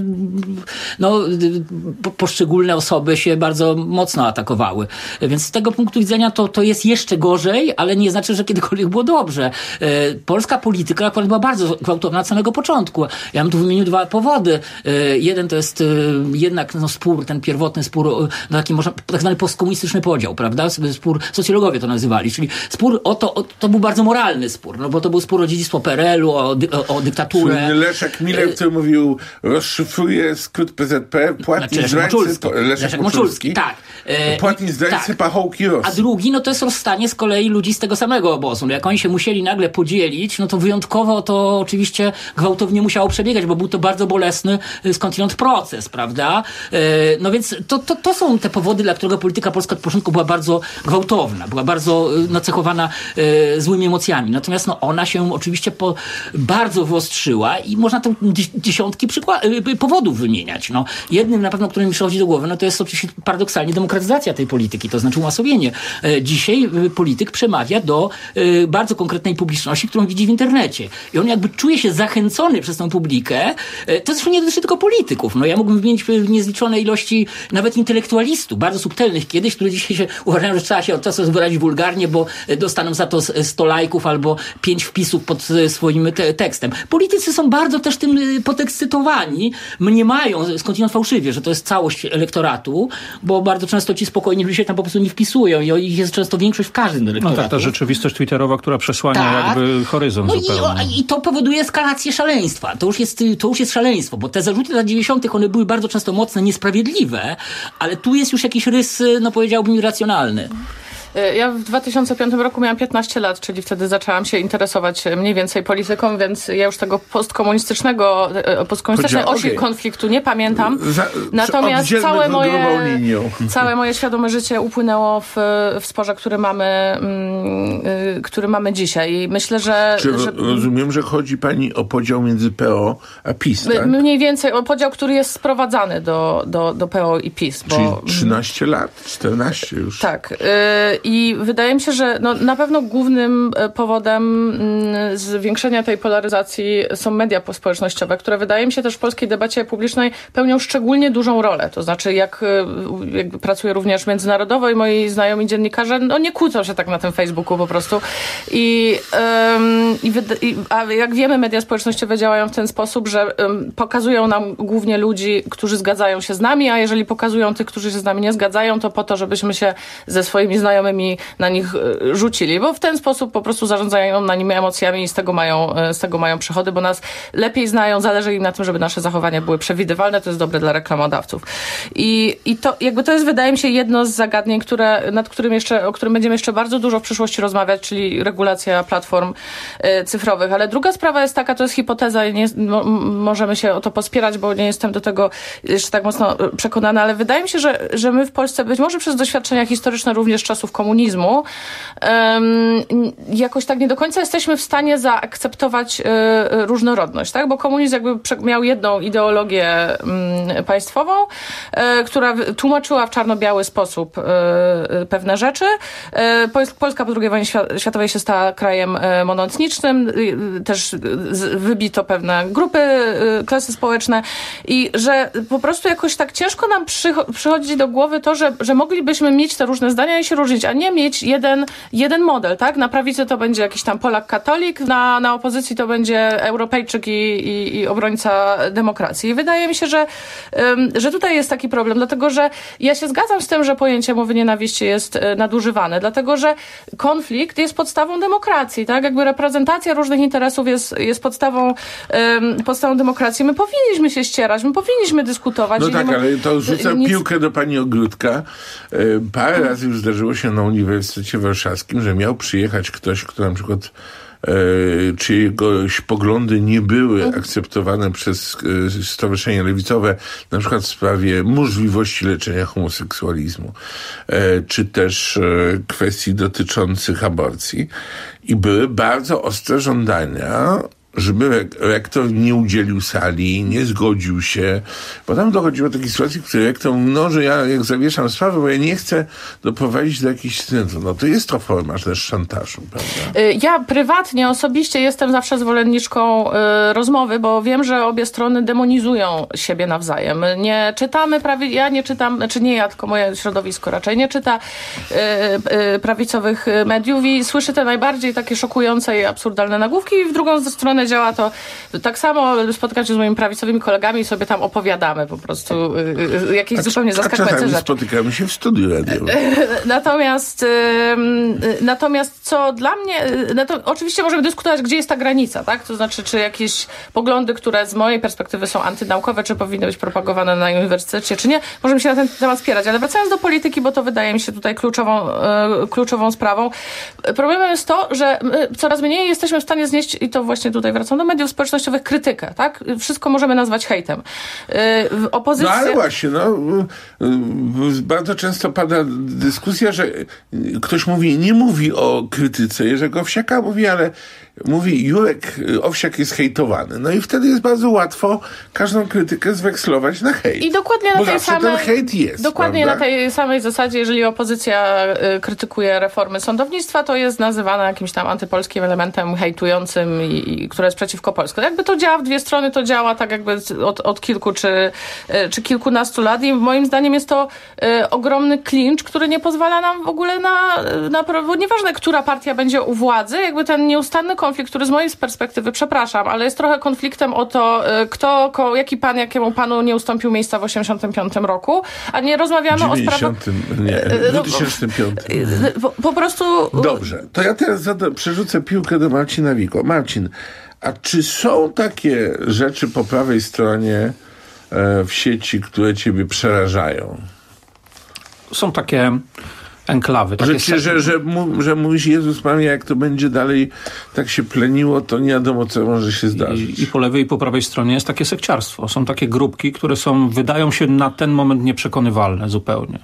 no, poszczególne osoby się bardzo mocno atakowały. Więc z tego punktu widzenia to, to jest jeszcze gorzej, ale nie znaczy, że kiedykolwiek było dobrze. Polska polityka akurat była bardzo gwałtowna od samego początku. Ja mam tu w imieniu dwa powody. Jeden to jest jednak no, spór, ten pierwotny spór, no, taki można, tak zwany postkomunistyczny podział, prawda? Spór, socjologowie to nazywali, czyli spór o to, o, to był bardzo moralny spór, no bo to był spór o dziedzictwo P R L u, o, o, o dyktaturę. Słynny Leszek Miller, który mówił, rozszyfruje skrót P Z P, płatni znaczy, zdrajcy, Moczulski. to, Leszek, Leszek Moczulski, tak. E, płatni zdrajcy, tak. Pachołki Rosji. A drugi, no to jest rozstanie z kolei ludzi z tego samego obozu. No jak oni się musieli nagle podzielić, no to wyjątkowo to oczywiście gwałtownie musiało przebiegać, bo był to bardzo bolesny skądinąd proces, prawda? E, no więc to, to, to są te powody, dla którego polityka polska od początku była bardzo gwałtowna, była bardzo nacechowana e, złymi emocjami. Natomiast no, ona się oczywiście po, bardzo wyostrzyła i można tam dziesiątki przykład- powodów wymieniać. No, jednym na pewno, który mi przychodzi do głowy, no to jest oczywiście paradoksalnie demokratyzacja tej polityki, to znaczy umasowienie. E, dzisiaj e, polityk przemawia do e, bardzo konkretnej publiczności, którą widzi w internecie. I on jakby czuje się zachęcony przez tą publikę. E, to zresztą nie dotyczy tylko polityków. No, ja mógłbym wymienić niezliczone ilości nawet intelektualistów, bardzo subtelnych kiedyś, którzy dzisiaj się uważają, że trzeba się od czasu wyrazić wulgarnie, bo dostaną za to sto lajków albo pięć wpisów pod swoim te- tekstem. Politycy są bardzo też tym podekscytowani, mniemają skądinąd fałszywie, że to jest całość elektoratu, bo bardzo często ci spokojni ludzie się tam po prostu nie wpisują i ich jest często większość w każdym elektoracie. No tak, ta rzeczywistość twitterowa, która przesłania tak. jakby horyzont no zupełnie. I, I to powoduje eskalację szaleństwa. To już jest, to już jest szaleństwo, bo te zarzuty lat dziewięćdziesiątych one były bardzo często mocne, niesprawiedliwe, ale tu jest już jakiś rys, no powiedziałbym, irracjonalny. Ja w dwa tysiące piątym roku miałam piętnaście lat, czyli wtedy zaczęłam się interesować mniej więcej polityką, więc ja już tego postkomunistycznego, postkomunistycznej osi konfliktu nie pamiętam. Za, Natomiast całe moje, całe moje świadome życie upłynęło w, w sporze, który mamy, mm, który mamy dzisiaj. I myślę, że... Czy że rozumiem, że chodzi pani o podział między P O a PiS, tak? Mniej więcej o podział, który jest sprowadzany do, do, do P O i PiS. Bo, czyli trzynaście lat, czternaście już. Tak. I wydaje mi się, że no, na pewno głównym powodem zwiększenia tej polaryzacji są media społecznościowe, które wydaje mi się też w polskiej debacie publicznej pełnią szczególnie dużą rolę. To znaczy, jak, jak pracuję również międzynarodowo i moi znajomi dziennikarze, no nie kłócą się tak na tym Facebooku po prostu. I, um, i, i a jak wiemy, media społecznościowe działają w ten sposób, że um, pokazują nam głównie ludzi, którzy zgadzają się z nami, a jeżeli pokazują tych, którzy się z nami nie zgadzają, to po to, żebyśmy się ze swoimi znajomymi na nich rzucili, bo w ten sposób po prostu zarządzają na nimi emocjami i z tego mają, z tego mają przychody, bo nas lepiej znają, zależy im na tym, żeby nasze zachowania były przewidywalne, to jest dobre dla reklamodawców. I, i to jakby to jest, wydaje mi się, jedno z zagadnień, które, nad którym jeszcze, o którym będziemy jeszcze bardzo dużo w przyszłości rozmawiać, czyli regulacja platform y, cyfrowych. Ale druga sprawa jest taka, to jest hipoteza i nie, mo, możemy się o to pospierać, bo nie jestem do tego jeszcze tak mocno przekonana, ale wydaje mi się, że, że my w Polsce, być może przez doświadczenia historyczne również czasów komunizmu, um, jakoś tak nie do końca jesteśmy w stanie zaakceptować y, różnorodność, tak? Bo komunizm jakby miał jedną ideologię y, państwową, y, która tłumaczyła w czarno-biały sposób y, y, pewne rzeczy. Y, Polska po drugiej wojnie światowej się stała krajem y, monoetnicznym, y, też y, wybito pewne grupy, y, klasy społeczne i że po prostu jakoś tak ciężko nam przycho- przychodzi do głowy to, że, że moglibyśmy mieć te różne zdania i się różnić, a nie mieć jeden, jeden model, tak? Na prawicy to będzie jakiś tam Polak katolik, na, na opozycji to będzie Europejczyk i, i, i obrońca demokracji. I wydaje mi się, że, um, że tutaj jest taki problem, dlatego że ja się zgadzam z tym, że pojęcie mowy nienawiści jest nadużywane, dlatego że konflikt jest podstawą demokracji, tak? Jakby reprezentacja różnych interesów jest, jest podstawą, um, podstawą demokracji. My powinniśmy się ścierać, my powinniśmy dyskutować. No tak, ma, ale to rzucam nic... piłkę do pani Ogródka. Parę hmm. razy już zdarzyło się na Uniwersytecie Warszawskim, że miał przyjechać ktoś, kto na przykład e, czyjegoś poglądy nie były akceptowane przez e, stowarzyszenia lewicowe, na przykład w sprawie możliwości leczenia homoseksualizmu, e, czy też e, kwestii dotyczących aborcji. I były bardzo ostre żądania żeby rektor nie udzielił sali, nie zgodził się, bo tam dochodziło do takiej sytuacji, w której rektor mówi, no, że ja jak zawieszam sprawę, bo ja nie chcę doprowadzić do jakichś studentów. No to jest to forma też szantażu, prawda? Ja prywatnie, osobiście jestem zawsze zwolenniczką y, rozmowy, bo wiem, że obie strony demonizują siebie nawzajem. Nie czytamy prawie, ja nie czytam, znaczy nie ja, tylko moje środowisko raczej nie czyta y, y, prawicowych mediów i słyszy te najbardziej takie szokujące i absurdalne nagłówki i w drugą stronę działa to tak samo. Spotykam się z moimi prawicowymi kolegami i sobie tam opowiadamy po prostu y, y, jakieś a, zupełnie zaskakujące rzeczy. Spotykamy się w studiu radiowym. Natomiast, y, y, natomiast co dla mnie, y, no to oczywiście możemy dyskutować, gdzie jest ta granica, tak? To znaczy, czy jakieś poglądy, które z mojej perspektywy są antynaukowe, czy powinny być propagowane na uniwersytecie, czy nie. Możemy się na ten temat spierać, ale wracając do polityki, bo to wydaje mi się tutaj kluczową, y, kluczową sprawą. Problemem jest to, że my coraz mniej jesteśmy w stanie znieść, i to właśnie tutaj wracam do mediów społecznościowych, krytykę, tak? Wszystko możemy nazwać hejtem. Y, opozycja... No ale właśnie, no, bardzo często pada dyskusja, że ktoś mówi, nie mówi o krytyce Jerzego Owsiaka, mówi, ale mówi, Jurek Owsiak jest hejtowany. No i wtedy jest bardzo łatwo każdą krytykę zwekslować na hejt. I dokładnie na Bo tej zawsze samej, ten hejt jest, dokładnie prawda? na tej samej zasadzie, jeżeli opozycja y, krytykuje reformy sądownictwa, to jest nazywana jakimś tam antypolskim elementem hejtującym, i, i, które jest przeciwko Polsce. Jakby to działa w dwie strony, to działa tak jakby od, od kilku czy, y, czy kilkunastu lat i moim zdaniem jest to y, ogromny klincz, który nie pozwala nam w ogóle na, na bo nieważne, która partia będzie u władzy, jakby ten nieustanny konflikt, który z mojej perspektywy, przepraszam, ale jest trochę konfliktem o to, kto, ko, jaki pan, jakiemu panu nie ustąpił miejsca w osiemdziesiątym piątym roku, a nie rozmawiamy o sprawach... Nie, w dwa tysiące piątym. Po, po prostu... Dobrze, to ja teraz zada, przerzucę piłkę do Marcina Wiko. Marcin, a czy są takie rzeczy po prawej stronie e, w sieci, które ciebie przerażają? Są takie enklawy. Takie że, że, że, mu, że mówisz, Jezus Maria, jak to będzie dalej tak się pleniło, to nie wiadomo, co może się zdarzyć. I, I po lewej, i po prawej stronie jest takie sekciarstwo. Są takie grupki, które są, wydają się na ten moment nieprzekonywalne zupełnie.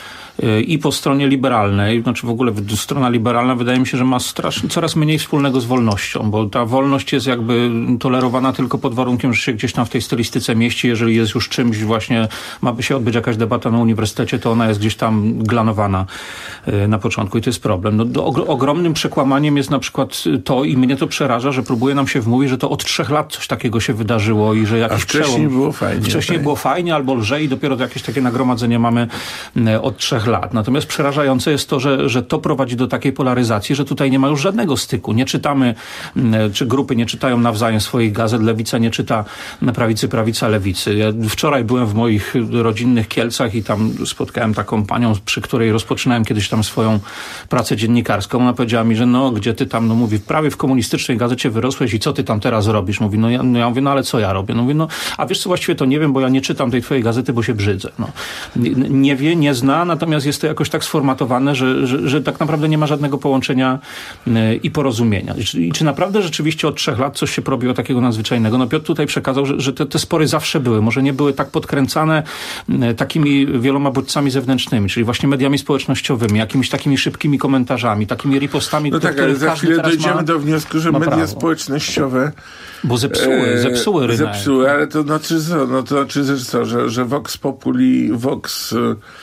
I po stronie liberalnej, znaczy w ogóle strona liberalna wydaje mi się, że ma strasznie, coraz mniej wspólnego z wolnością, bo ta wolność jest jakby tolerowana tylko pod warunkiem, że się gdzieś tam w tej stylistyce mieści. Jeżeli jest już czymś właśnie, ma by się odbyć jakaś debata na uniwersytecie, to ona jest gdzieś tam glanowana na początku i to jest problem. No, do, ogromnym przekłamaniem jest na przykład to, i mnie to przeraża, że próbuje nam się wmówić, że to od trzech lat coś takiego się wydarzyło i że jakiś A wcześniej przełom, było fajnie. Wcześniej tak. było fajnie albo lżej i dopiero jakieś takie nagromadzenie mamy od trzech lat. Natomiast przerażające jest to, że, że to prowadzi do takiej polaryzacji, że tutaj nie ma już żadnego styku. Nie czytamy, czy grupy nie czytają nawzajem swoich gazet. Lewica nie czyta na prawicy, prawica lewicy. Ja wczoraj byłem w moich rodzinnych Kielcach i tam spotkałem taką panią, przy której rozpoczynałem kiedyś tam swoją pracę dziennikarską. Ona powiedziała mi, że no, gdzie ty tam, no mówi, prawie w komunistycznej gazecie wyrosłeś i co ty tam teraz robisz? Mówi, no ja, no ja mówię, no ale co ja robię? No mówię, no, a wiesz co, właściwie to nie wiem, bo ja nie czytam tej twojej gazety, bo się brzydzę. No. Nie, nie wie, nie zna, natomiast jest to jakoś tak sformatowane, że, że, że tak naprawdę nie ma żadnego połączenia y, i porozumienia. I czy, I czy naprawdę rzeczywiście od trzech lat coś się porobiło takiego nadzwyczajnego? No Piotr tutaj przekazał, że, że te, te spory zawsze były. Może nie były tak podkręcane y, takimi wieloma bodźcami zewnętrznymi, czyli właśnie mediami społecznościowymi, jakimiś takimi szybkimi komentarzami, takimi ripostami, no do tak, ale za chwilę dojdziemy ma, do wniosku, że media prawo. społecznościowe bo zepsuły, e, zepsuły rynek. Zepsuły, ale to znaczy co? No to znaczy, że co, że, że Vox Populi, Vox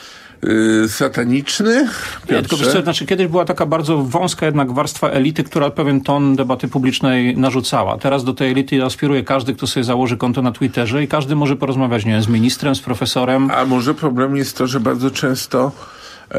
Yy, sataniczny? Nie, tylko wiesz co, znaczy kiedyś była taka bardzo wąska jednak warstwa elity, która pewien ton debaty publicznej narzucała. Teraz do tej elity aspiruje każdy, kto sobie założy konto na Twitterze i każdy może porozmawiać, nie wiem, z ministrem, z profesorem. A może problem jest to, że bardzo często e,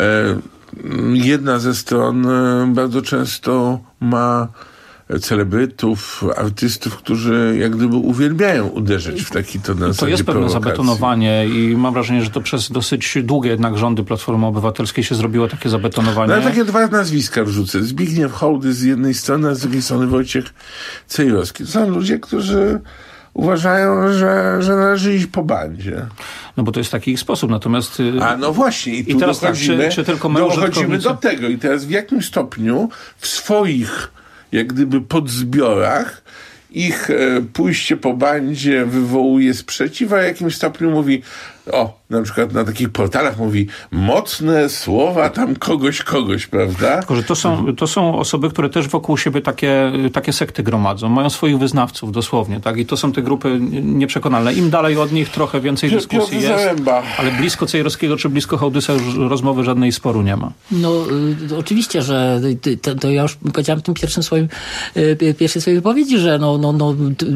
jedna ze stron e, bardzo często ma celebrytów, artystów, którzy jak gdyby uwielbiają uderzyć w taki to na To jest pewne prowokacji. zabetonowanie i mam wrażenie, że to przez dosyć długie jednak rządy Platformy Obywatelskiej się zrobiło takie zabetonowanie. No ale takie dwa nazwiska wrzucę. Zbigniew Hołdys z jednej strony, a z drugiej strony Wojciech Cejrowski. To są ludzie, którzy uważają, że, że należy iść po bandzie. No bo to jest taki ich sposób, natomiast... A no właśnie, i tu i teraz dochodzimy, tak, czy, czy tylko dochodzimy do tego. I teraz w jakim stopniu w swoich jak gdyby podzbiorach ich e, pójście po bandzie wywołuje sprzeciw, a w jakimś stopniu mówi, o, na przykład na takich portalach mówi mocne słowa tam kogoś, kogoś, prawda? Tylko, że to są, to są osoby, które też wokół siebie takie, takie sekty gromadzą. Mają swoich wyznawców dosłownie, tak? I to są te grupy nieprzekonalne. Im dalej od nich, trochę więcej dyskusji jest. Zaręba. Ale blisko Cejrowskiego czy blisko Hołdysa już rozmowy żadnej sporu nie ma. No y, oczywiście, że to, to ja już powiedziałem w tym pierwszym swoim, y, pierwszej swojej wypowiedzi, że no, no, no,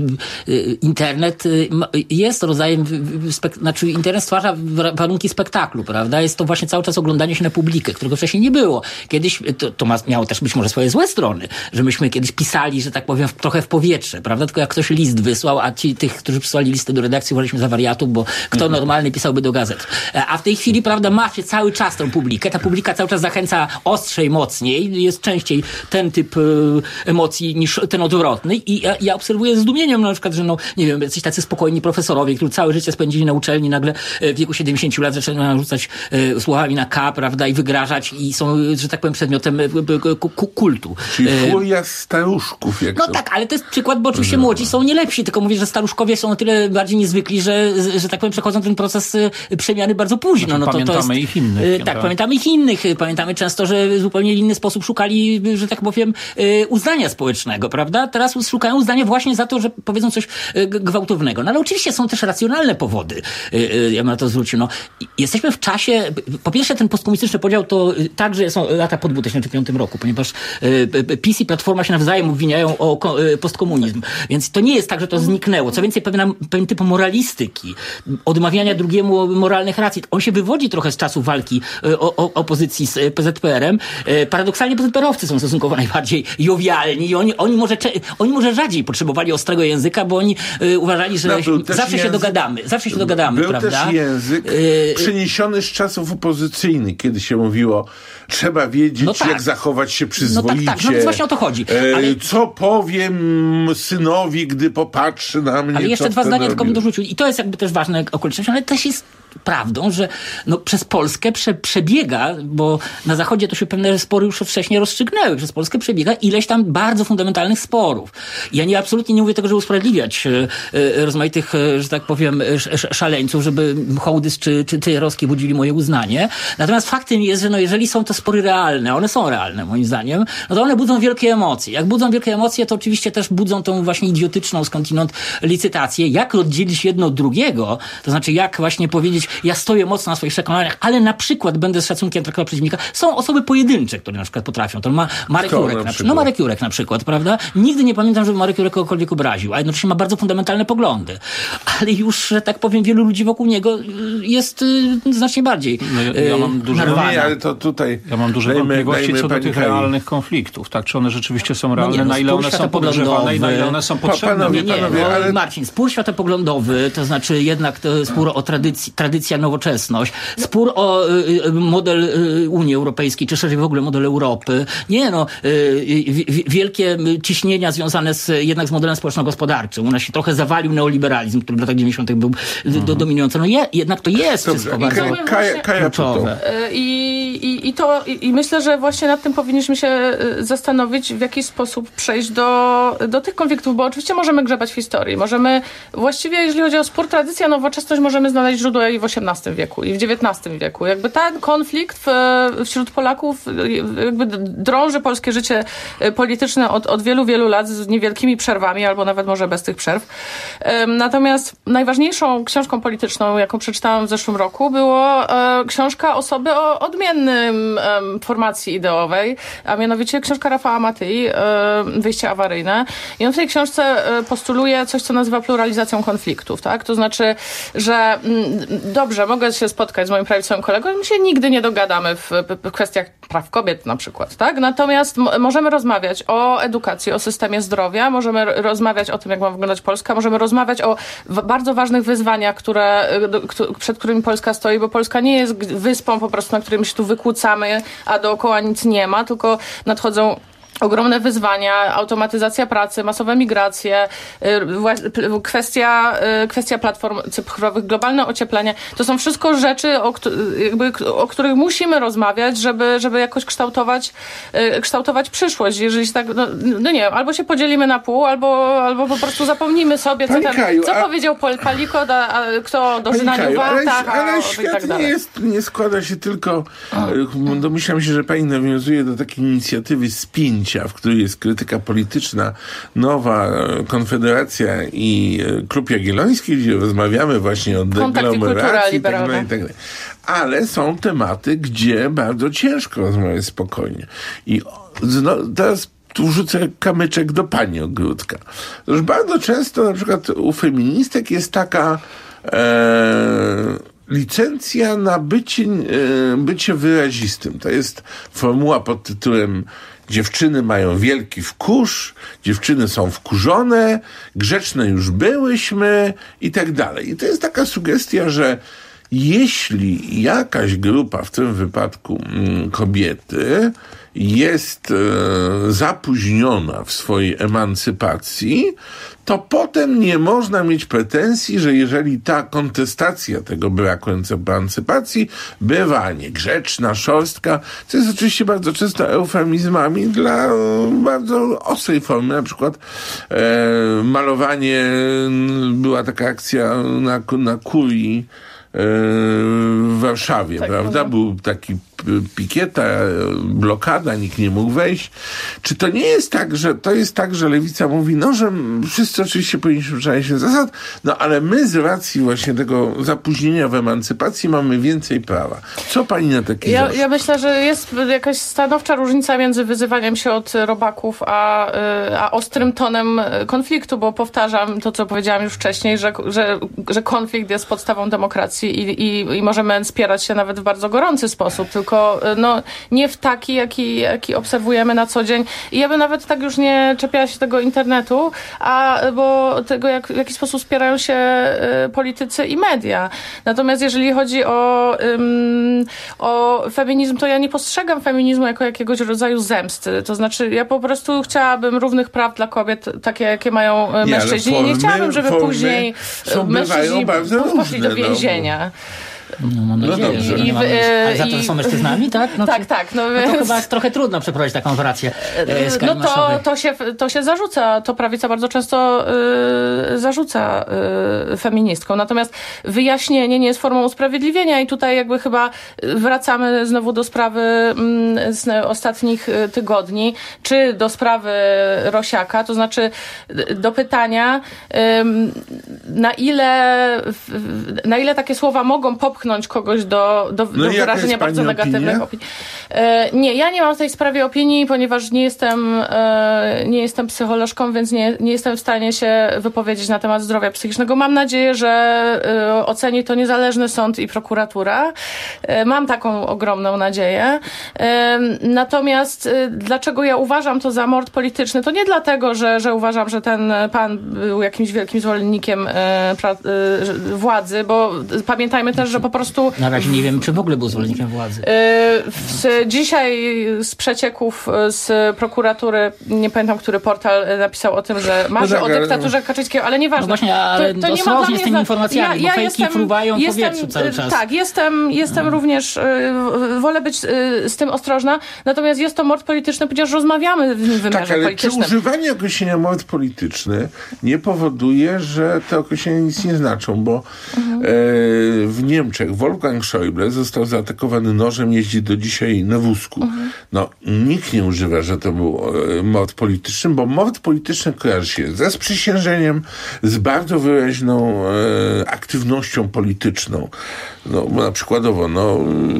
y, internet y, jest rodzajem, spek- znaczy internet stwarza warunki spektaklu, prawda? Jest to właśnie cały czas oglądanie się na publikę, którego wcześniej nie było. Kiedyś to, to ma, miało też być może swoje złe strony, że myśmy kiedyś pisali, że tak powiem, w, trochę w powietrze, prawda? Tylko jak ktoś list wysłał, a ci tych, którzy przysłali listy do redakcji, uważaliśmy za wariatów, bo kto mhm. normalny pisałby do gazet. A w tej chwili, prawda, ma się cały czas tą publikę. Ta publika cały czas zachęca ostrzej, mocniej. Jest częściej ten typ y, emocji niż ten odwrotny. I ja, ja obserwuję z zdumieniem na przykład, że no, nie wiem, jacyś tacy spokojni profesorowie, którzy całe życie spędzili na uczelni, nagle w wieku siedemdziesięciu lat zaczynają rzucać y, słowami na K, prawda, i wygrażać i są, że tak powiem, przedmiotem y, y, kultu. Czyli furia staruszków. Jak no są. tak, ale to jest przykład, bo oczywiście młodzi są nie lepsi, tylko mówię, że staruszkowie są o tyle bardziej niezwykli, że, że tak powiem, przechodzą ten proces przemiany bardzo późno. Znaczy, no to, pamiętamy to jest, ich innych. Tak, pamiętamy ich innych. Pamiętamy często, że w zupełnie inny sposób szukali, że tak powiem, uznania społecznego, prawda? Teraz szukają uznania właśnie za to, że powiedzą coś gwałtownego. No ale oczywiście są też racjonalne powody. Ja bym na to zwrócił. No, jesteśmy w czasie, po pierwsze ten postkomunistyczny podział to także są lata po dwa tysiące piątym roku, ponieważ PiS i Platforma się nawzajem obwiniają o postkomunizm. Więc to nie jest tak, że to zniknęło. Co więcej, pewien, pewien typ moralistyki, odmawiania drugiemu moralnych racji. On się wywodzi trochę z czasu walki o, o, opozycji z P Z P R em. Paradoksalnie P Z P R owcy są stosunkowo najbardziej jowialni i oni, oni, może, oni może rzadziej potrzebowali ostrego języka, bo oni y, uważali, że no, zawsze się język, dogadamy. Zawsze się dogadamy, był prawda? Był też język y, przeniesiony z czasów opozycyjnych, kiedy się mówiło, trzeba wiedzieć, no tak. jak zachować się przyzwoicie. No tak, tak. No właśnie o to chodzi. Ale... Co powiem synowi, gdy popatrzy na mnie. Ale jeszcze dwa zdania tylko bym dorzucił. I to jest jakby też ważna okoliczność, ale też jest prawdą, że no, przez Polskę prze, przebiega, bo na Zachodzie to się pewne spory już wcześniej rozstrzygnęły, przez Polskę przebiega ileś tam bardzo fundamentalnych sporów. Ja nie absolutnie nie mówię tego, żeby usprawiedliwiać e, e, rozmaitych, e, że tak powiem, sz, szaleńców, żeby Hołdys czy, czy Cejrowski budzili moje uznanie. Natomiast faktem jest, że no, jeżeli są to spory realne, one są realne moim zdaniem, no to one budzą wielkie emocje. Jak budzą wielkie emocje, to oczywiście też budzą tą właśnie idiotyczną skądinąd licytację. Jak oddzielić jedno od drugiego, to znaczy jak właśnie powiedzieć, ja stoję mocno na swoich przekonaniach, ale na przykład będę z szacunkiem traktował przeciwnika. Są osoby pojedyncze, które na przykład potrafią. To ma Marek Kto Jurek na, na przykład? No Marek Jurek na przykład, prawda? Nigdy nie pamiętam, żeby Marek Jurek kogokolwiek obraził, a jednocześnie ma bardzo fundamentalne poglądy. Ale już, że tak powiem, wielu ludzi wokół niego jest y, znacznie bardziej no ja, ja mam duże, no nie, ale to tutaj ja mam duże dajmy, wątpliwości dajmy co do tych Kai. realnych konfliktów. Tak? Czy one rzeczywiście są realne? No nie, no, na ile one są podgrzewane i na ile one są potrzebne? Panowie, nie, panowie, no, ale... Marcin, spór światopoglądowy, to znaczy jednak to spór o tradycji, tradycja, nowoczesność, spór o y, model y, Unii Europejskiej, czy szerzej w ogóle model Europy. Nie no, y, y, wielkie ciśnienia związane z, jednak z modelem społeczno-gospodarczym. U nas się trochę zawalił neoliberalizm, który w latach dziewięćdziesiątych był mhm. do, dominujący. No je, jednak to jest Dobrze. wszystko bardzo Kaja, Kaja kluczowe. I, i, i, to, i, I myślę, że właśnie nad tym powinniśmy się zastanowić, w jaki sposób przejść do, do tych konfliktów, bo oczywiście możemy grzebać w historii. Możemy, właściwie jeżeli chodzi o spór, tradycja, nowoczesność, możemy znaleźć źródła i w osiemnastym wieku, i w dziewiętnastym wieku. Jakby ten konflikt w, wśród Polaków jakby drąży polskie życie polityczne od, od wielu, wielu lat z niewielkimi przerwami, albo nawet może bez tych przerw. Natomiast najważniejszą książką polityczną, jaką przeczytałam w zeszłym roku, było książka osoby o odmiennym formacji ideowej, a mianowicie książka Rafała Matyi, Wyjście awaryjne. I on w tej książce postuluje coś, co nazywa pluralizacją konfliktów, tak? To znaczy, że dobrze, mogę się spotkać z moim prawicowym kolegą, my się nigdy nie dogadamy w, w kwestiach praw kobiet na przykład, tak? Natomiast m- możemy rozmawiać o edukacji, o systemie zdrowia, możemy r- rozmawiać o tym, jak ma wyglądać Polska, możemy rozmawiać o w- bardzo ważnych wyzwaniach, które, do, k- przed którymi Polska stoi, bo Polska nie jest wyspą po prostu, na której my się tu wykłócamy, a dookoła nic nie ma, tylko nadchodzą ogromne wyzwania, automatyzacja pracy, masowe migracje, kwestia, kwestia platform cyfrowych, globalne ocieplenie. To są wszystko rzeczy, o, jakby, o których musimy rozmawiać, żeby, żeby jakoś kształtować, kształtować przyszłość. Jeżeli się tak, no, no nie wiem, albo się podzielimy na pół, albo, albo po prostu zapomnimy sobie, co, ten, Kaju, co a... powiedział Paliko, a, a kto do żynaniu wartach, ale, ale a, świat i tak dalej. Nie, jest, nie składa się tylko... Domyślam się, że pani nawiązuje do takiej inicjatywy spięcia, w której jest krytyka polityczna, Nowa Konfederacja i Klub Jagielloński, gdzie rozmawiamy właśnie o deglomeracji i tak dalej, i tak dalej. Ale są tematy, gdzie bardzo ciężko rozmawiać spokojnie. I no, teraz tu wrzucę kamyczek do pani Ogródka. Już bardzo często na przykład u feministek jest taka e, licencja na bycie, e, bycie wyrazistym. To jest formuła pod tytułem dziewczyny mają wielki wkurz, dziewczyny są wkurzone, grzeczne już byłyśmy i tak dalej. I to jest taka sugestia, że jeśli jakaś grupa, w tym wypadku mm, kobiety, jest e, zapóźniona w swojej emancypacji, to potem nie można mieć pretensji, że jeżeli ta kontestacja tego braku emancypacji bywa niegrzeczna, szorstka, co jest oczywiście bardzo często eufemizmami dla bardzo ostrej formy, na przykład e, malowanie, była taka akcja na, na kurii w Warszawie, tak, prawda? No. Był taki pikieta, blokada, nikt nie mógł wejść. Czy to nie jest tak, że to jest tak, że lewica mówi, no, że wszyscy oczywiście powinniśmy trzymać się zasad, no ale my z racji właśnie tego zapóźnienia w emancypacji mamy więcej prawa. Co pani na taki ja, ja myślę, że jest jakaś stanowcza różnica między wyzywaniem się od robaków, a, a ostrym tonem konfliktu, bo powtarzam to, co powiedziałam już wcześniej, że, że, że konflikt jest podstawą demokracji i, i, i możemy wspierać się nawet w bardzo gorący sposób, tylko no, nie w taki, jaki, jaki obserwujemy na co dzień. I ja bym nawet tak już nie czepiała się tego internetu, a bo tego, jak, w jaki sposób wspierają się y, politycy i media. Natomiast jeżeli chodzi o, ym, o feminizm, to ja nie postrzegam feminizmu jako jakiegoś rodzaju zemsty. To znaczy, ja po prostu chciałabym równych praw dla kobiet, takie, jakie mają nie, mężczyźni. Formy, nie chciałabym, żeby później mężczyźni poszli do więzienia. No. No, no, no dobrze. I, i, ale za to, że są mężczyznami, tak? No, tak, tak. No, no to chyba trochę trudno przeprowadzić taką operację e, skali No to, to, się, to się zarzuca, to prawica bardzo często y, zarzuca y, feministkom. Natomiast wyjaśnienie nie jest formą usprawiedliwienia i tutaj jakby chyba wracamy znowu do sprawy y, z ostatnich tygodni, czy do sprawy Rosiaka, to znaczy do pytania y, na ile na ile takie słowa mogą popchnąć kogoś do, do, no do wyrażenia bardzo negatywnych opinii. E, nie, ja nie mam w tej sprawie opinii, ponieważ nie jestem, e, nie jestem psycholożką, więc nie, nie jestem w stanie się wypowiedzieć na temat zdrowia psychicznego. Mam nadzieję, że e, oceni to niezależny sąd i prokuratura. E, mam taką ogromną nadzieję. E, natomiast e, dlaczego ja uważam to za mord polityczny? To nie dlatego, że, że uważam, że ten pan był jakimś wielkim zwolennikiem e, pra, e, władzy, bo pamiętajmy też, że po prostu... Na razie nie wiem, czy w ogóle był zwolennikiem władzy. Z, dzisiaj z przecieków z prokuratury, nie pamiętam, który portal napisał o tym, że marzy no tak, o dyktaturze Kaczyńskiego, ale nieważne. No właśnie, ale to, to nie ma dla mnie z tymi informacjami, ja, ja bo fejki fruwają w powietrzu cały czas. Tak, jestem, jestem hmm. również, wolę być z tym ostrożna, natomiast jest to mord polityczny, ponieważ rozmawiamy w wymiarze tak, ale politycznym. Czy używanie określenia mord polityczny nie powoduje, że te określenia nic nie znaczą, bo mhm. e, w Niemczech Wolfgang Schäuble został zaatakowany nożem, jeździ do dzisiaj na wózku. Mhm. No, nikt nie używa, że to był e, mord polityczny, bo mord polityczny kojarzy się ze sprzysiężeniem, z bardzo wyraźną e, aktywnością polityczną. No, na przykładowo, no,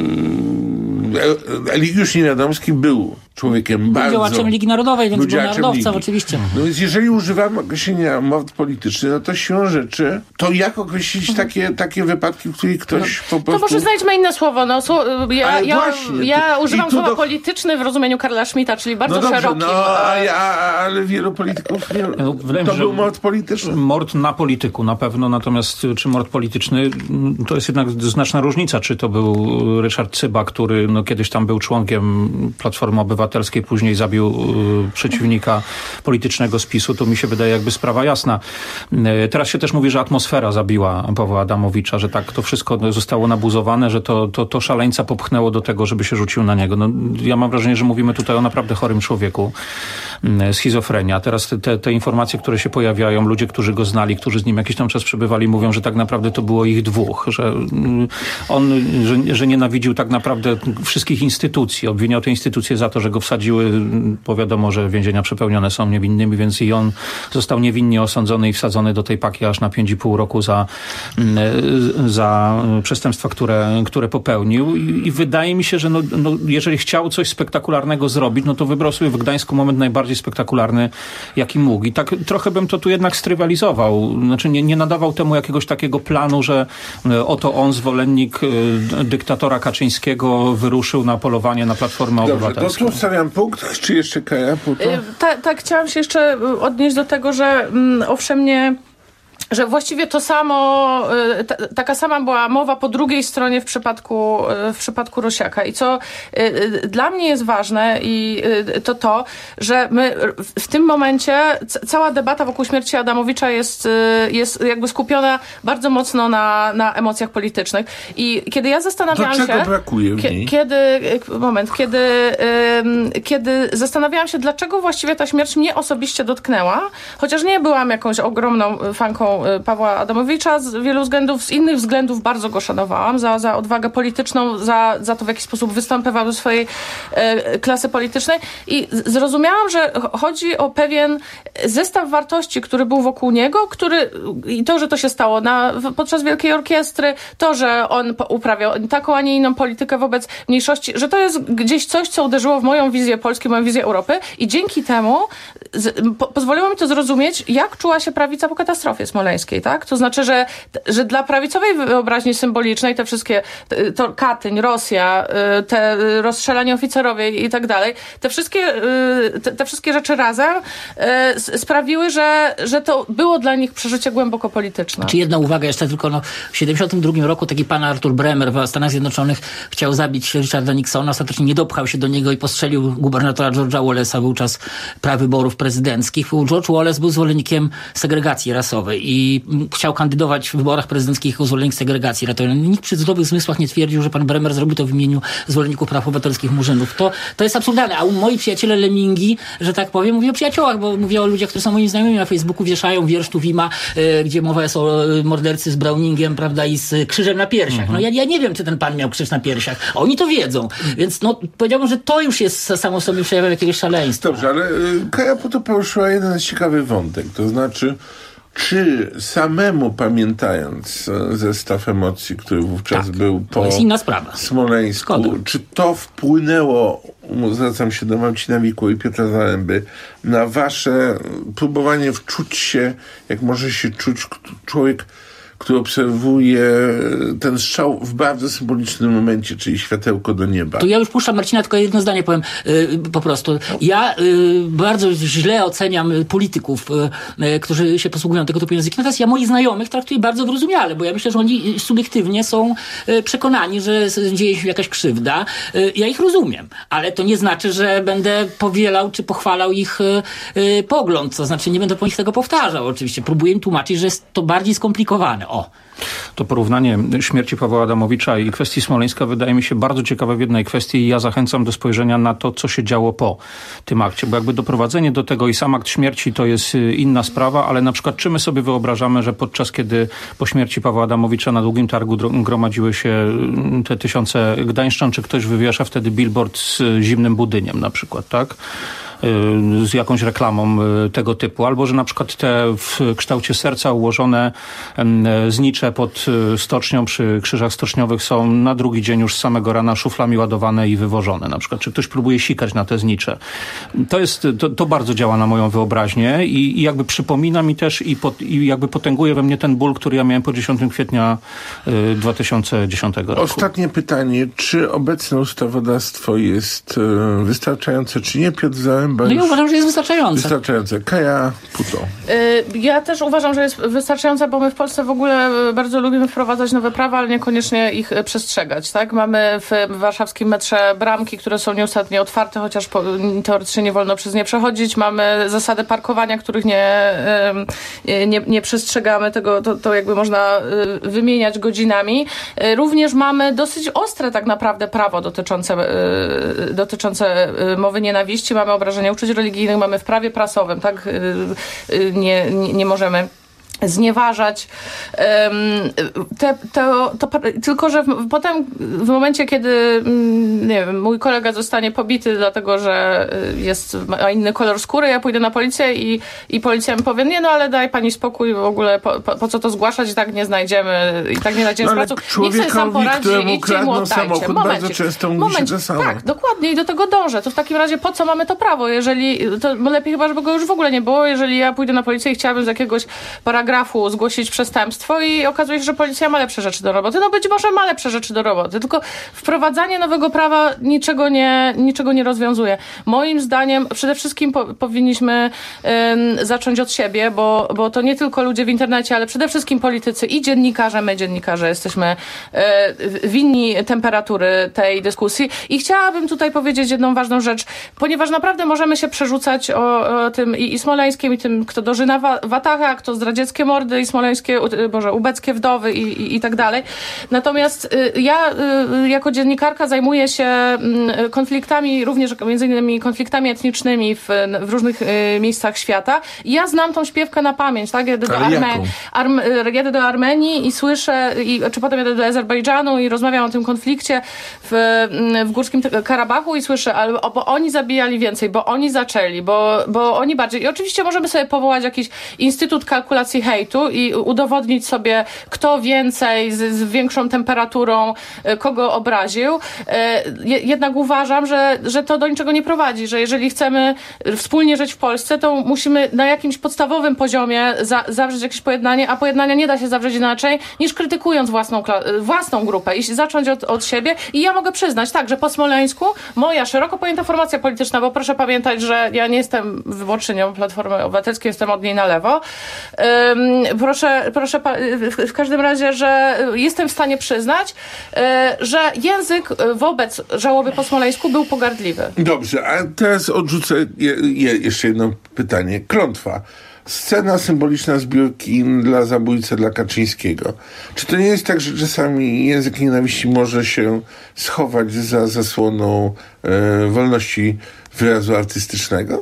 Eligiusz Niewiadomski był człowiekiem był bardzo... działaczem Ligi Narodowej, więc był narodowcem oczywiście. No więc jeżeli używamy określenia mord polityczny, no to siłą rzeczy, to jak określić mhm. takie, takie wypadki, w których ktoś no, po prostu... To może znajdźmy inne słowo. No, słowo ja ja, właśnie, ja to, używam słowa do... polityczny w rozumieniu Karla Schmidta, czyli bardzo no dobrze, szerokim. No, a ja, ale wielu polityków nie... No, to był mord polityczny. Mord na polityku na pewno, natomiast czy mord polityczny, to jest jednak znaczna różnica, czy to był Ryszard Cyba, który no, kiedyś tam był członkiem Platformy Obywatelskiej, Obywatelskiej, później zabił y, przeciwnika politycznego z PiSu, to mi się wydaje jakby sprawa jasna. Y, teraz się też mówi, że atmosfera zabiła Pawła Adamowicza, że tak to wszystko zostało nabuzowane, że to, to, to szaleńca popchnęło do tego, żeby się rzucił na niego. No, ja mam wrażenie, że mówimy tutaj o naprawdę chorym człowieku. Y, schizofrenia. Teraz te, te informacje, które się pojawiają, ludzie, którzy go znali, którzy z nim jakiś tam czas przebywali, mówią, że tak naprawdę to było ich dwóch, że on, że, że nienawidził tak naprawdę wszystkich instytucji, obwiniał te instytucje za to, że go wsadziły, bo wiadomo, że więzienia przepełnione są niewinnymi, więc i on został niewinnie osądzony i wsadzony do tej paki aż na pięć i pół roku za, za przestępstwa, które, które popełnił i, i wydaje mi się, że no, no, jeżeli chciał coś spektakularnego zrobić, no to wybrał sobie w Gdańsku moment najbardziej spektakularny, jaki mógł. I tak trochę bym to tu jednak strywalizował. Znaczy nie, nie nadawał temu jakiegoś takiego planu, że oto on, zwolennik dyktatora Kaczyńskiego, wyruszył na polowanie na Platformę Obywatelską. Dobrze, to tu stawiam punkt. Czy jeszcze Kaja? Tak, ta, chciałam się jeszcze odnieść do tego, że mm, owszem nie... że właściwie to samo, ta, taka sama była mowa po drugiej stronie w przypadku, w przypadku Rosiaka. I co y, dla mnie jest ważne i y, to to, że my w tym momencie c- cała debata wokół śmierci Adamowicza jest, y, jest jakby skupiona bardzo mocno na, na emocjach politycznych. I kiedy ja zastanawiałam się... Do czego się, brakuje w niej? Kiedy, moment, kiedy, y, kiedy zastanawiałam się, dlaczego właściwie ta śmierć mnie osobiście dotknęła, chociaż nie byłam jakąś ogromną fanką Pawła Adamowicza z wielu względów, z innych względów bardzo go szanowałam za, za odwagę polityczną, za, za to, w jaki sposób występował do swojej e, klasy politycznej i zrozumiałam, że chodzi o pewien zestaw wartości, który był wokół niego, który i to, że to się stało na, podczas Wielkiej Orkiestry, to, że on uprawiał taką, a nie inną politykę wobec mniejszości, że to jest gdzieś coś, co uderzyło w moją wizję Polski, moją wizję Europy i dzięki temu z, po, pozwoliło mi to zrozumieć, jak czuła się prawica po katastrofie smoleńskiej. Tak? To znaczy, że, że dla prawicowej wyobraźni symbolicznej te wszystkie, to Katyń, Rosja, te rozstrzelani oficerowie i tak dalej, te wszystkie, te, te wszystkie rzeczy razem sprawiły, że, że to było dla nich przeżycie głęboko polityczne. Czy jedna uwaga jeszcze tylko, no, w siedemdziesiątym drugim roku taki pan Arthur Bremer w Stanach Zjednoczonych chciał zabić Richarda Nixona, ostatecznie nie dopchał się do niego i postrzelił gubernatora George'a Wallace'a, wówczas prawyborów prezydenckich. George Wallace był zwolennikiem segregacji rasowej i chciał kandydować w wyborach prezydenckich jako zwolennik segregacji rasowej. Nikt przy zdrowych zmysłach nie twierdził, że pan Bremer zrobił to w imieniu zwolenników praw obywatelskich Murzynów. To, to jest absurdalne. A moi przyjaciele Lemingi, że tak powiem, mówię o przyjaciołach, bo mówię o ludziach, którzy są moimi znajomymi na Facebooku, wieszają wiersz Tuwima, y, gdzie mowa jest o mordercy z Browningiem, prawda, i z krzyżem na piersiach. Mhm. No ja, ja nie wiem, czy ten pan miał krzyż na piersiach. A oni to wiedzą. Więc no, powiedziałbym, że to już jest samo sobie przejawem jakiegoś szaleństwa. Dobrze, ale Kaja po to poruszyła jeden ciekawy wątek. To znaczy, czy samemu pamiętając zestaw emocji, który wówczas tak, był po Smoleńsku, czy to wpłynęło, zwracam się do Marcina Wikły i Piotra Zaręby, na wasze próbowanie wczuć się, jak może się czuć człowiek, który obserwuje ten strzał w bardzo symbolicznym momencie, czyli światełko do nieba. To ja już puszczam Marcina, tylko jedno zdanie powiem yy, po prostu. Ja yy, bardzo źle oceniam polityków, yy, którzy się posługują tego typu językiem. Natomiast ja moich znajomych traktuję bardzo wyrozumiale, bo ja myślę, że oni subiektywnie są yy, przekonani, że dzieje się jakaś krzywda. Yy, ja ich rozumiem, ale to nie znaczy, że będę powielał czy pochwalał ich yy, pogląd. To znaczy nie będę po nich tego powtarzał oczywiście. Próbuję im tłumaczyć, że jest to bardziej skomplikowane. O. To porównanie śmierci Pawła Adamowicza i kwestii Smoleńska wydaje mi się bardzo ciekawe w jednej kwestii i ja zachęcam do spojrzenia na to, co się działo po tym akcie, bo jakby doprowadzenie do tego i sam akt śmierci to jest inna sprawa, ale na przykład czy my sobie wyobrażamy, że podczas kiedy po śmierci Pawła Adamowicza na Długim Targu gromadziły się te tysiące gdańszczan, czy ktoś wywiesza wtedy billboard z zimnym budyniem na przykład, tak? Z jakąś reklamą tego typu, albo że na przykład te w kształcie serca ułożone znicze pod stocznią przy krzyżach stoczniowych są na drugi dzień już z samego rana szuflami ładowane i wywożone. Na przykład, czy ktoś próbuje sikać na te znicze. To jest, to, to bardzo działa na moją wyobraźnię i, i jakby przypomina mi też i, pot, i jakby potęguje we mnie ten ból, który ja miałem po dziesiątego kwietnia dwa tysiące dziesiątego roku. Ostatnie pytanie, czy obecne ustawodawstwo jest wystarczające, czy nie? Piotr Zaręba Łęba No ja uważam, że jest wystarczające. Wystarczające. Kaja Puto. Ja też uważam, że jest wystarczające, bo my w Polsce w ogóle bardzo lubimy wprowadzać nowe prawa, ale niekoniecznie ich przestrzegać. Tak? Mamy w warszawskim metrze bramki, które są nieustannie otwarte, chociaż po, teoretycznie nie wolno przez nie przechodzić. Mamy zasady parkowania, których nie, nie, nie przestrzegamy. Tego to, to jakby można wymieniać godzinami. Również mamy dosyć ostre tak naprawdę prawo dotyczące, dotyczące mowy nienawiści. Mamy obrażenia uczuć religijnych, mamy w prawie prasowym, tak? Nie, nie, nie możemy znieważać. Te, to, to, tylko, że w, potem w momencie, kiedy nie wiem, mój kolega zostanie pobity dlatego, że jest, ma inny kolor skóry, ja pójdę na policję i, i policja mi powie, nie no, ale daj pani spokój, w ogóle po, po, po co to zgłaszać, i tak nie znajdziemy, i tak nie znajdziemy no, sprawców. Niech sobie sam poradzi, idźcie mu oddajcie. Samochód, Momencik, bardzo często mówi momencik, się to samo. Tak, dokładnie, i do tego dążę. To w takim razie po co mamy to prawo? Jeżeli, to lepiej chyba, żeby go już w ogóle nie było, jeżeli ja pójdę na policję i chciałabym z jakiegoś paragrafu zgłosić przestępstwo i okazuje się, że policja ma lepsze rzeczy do roboty. No być może ma lepsze rzeczy do roboty, tylko wprowadzanie nowego prawa niczego nie, niczego nie rozwiązuje. Moim zdaniem przede wszystkim po, powinniśmy ym, zacząć od siebie, bo, bo to nie tylko ludzie w internecie, ale przede wszystkim politycy i dziennikarze, my dziennikarze jesteśmy y, winni temperatury tej dyskusji. I chciałabym tutaj powiedzieć jedną ważną rzecz, ponieważ naprawdę możemy się przerzucać o, o tym i, i Smoleńskim, i tym, kto dożyna wa- Wataha, kto zdradzieckie mordy i smoleńskie, boże, ubeckie wdowy i, i, i tak dalej. Natomiast y, ja y, jako dziennikarka zajmuję się y, konfliktami, również między innymi konfliktami etnicznymi w, w różnych y, miejscach świata. I ja znam tą śpiewkę na pamięć, tak? Jadę do, Arme- Arm- jadę do Armenii i słyszę, i, czy potem jadę do Azerbejdżanu i rozmawiam o tym konflikcie w, w Górskim Karabachu i słyszę, ale, bo oni zabijali więcej, bo oni zaczęli, bo, bo oni bardziej. I oczywiście możemy sobie powołać jakiś instytut kalkulacji hejtu i udowodnić sobie, kto więcej, z, z większą temperaturą, kogo obraził. Jednak uważam, że, że to do niczego nie prowadzi, że jeżeli chcemy wspólnie żyć w Polsce, to musimy na jakimś podstawowym poziomie za, zawrzeć jakieś pojednanie, a pojednania nie da się zawrzeć inaczej, niż krytykując własną, własną grupę i zacząć od, od siebie. I ja mogę przyznać, tak, że po Smoleńsku moja szeroko pojęta formacja polityczna, bo proszę pamiętać, że ja nie jestem wyborczynią Platformy Obywatelskiej, jestem od niej na lewo. Um, proszę, proszę w, w każdym razie, że jestem w stanie przyznać, że język wobec żałoby po Smoleńsku był pogardliwy. Dobrze, a teraz odrzucę je, je, jeszcze jedno pytanie. Klątwa. Scena symboliczna zbiórki dla zabójcy, dla Kaczyńskiego. Czy to nie jest tak, że czasami język nienawiści może się schować za zasłoną e, wolności wyrazu artystycznego?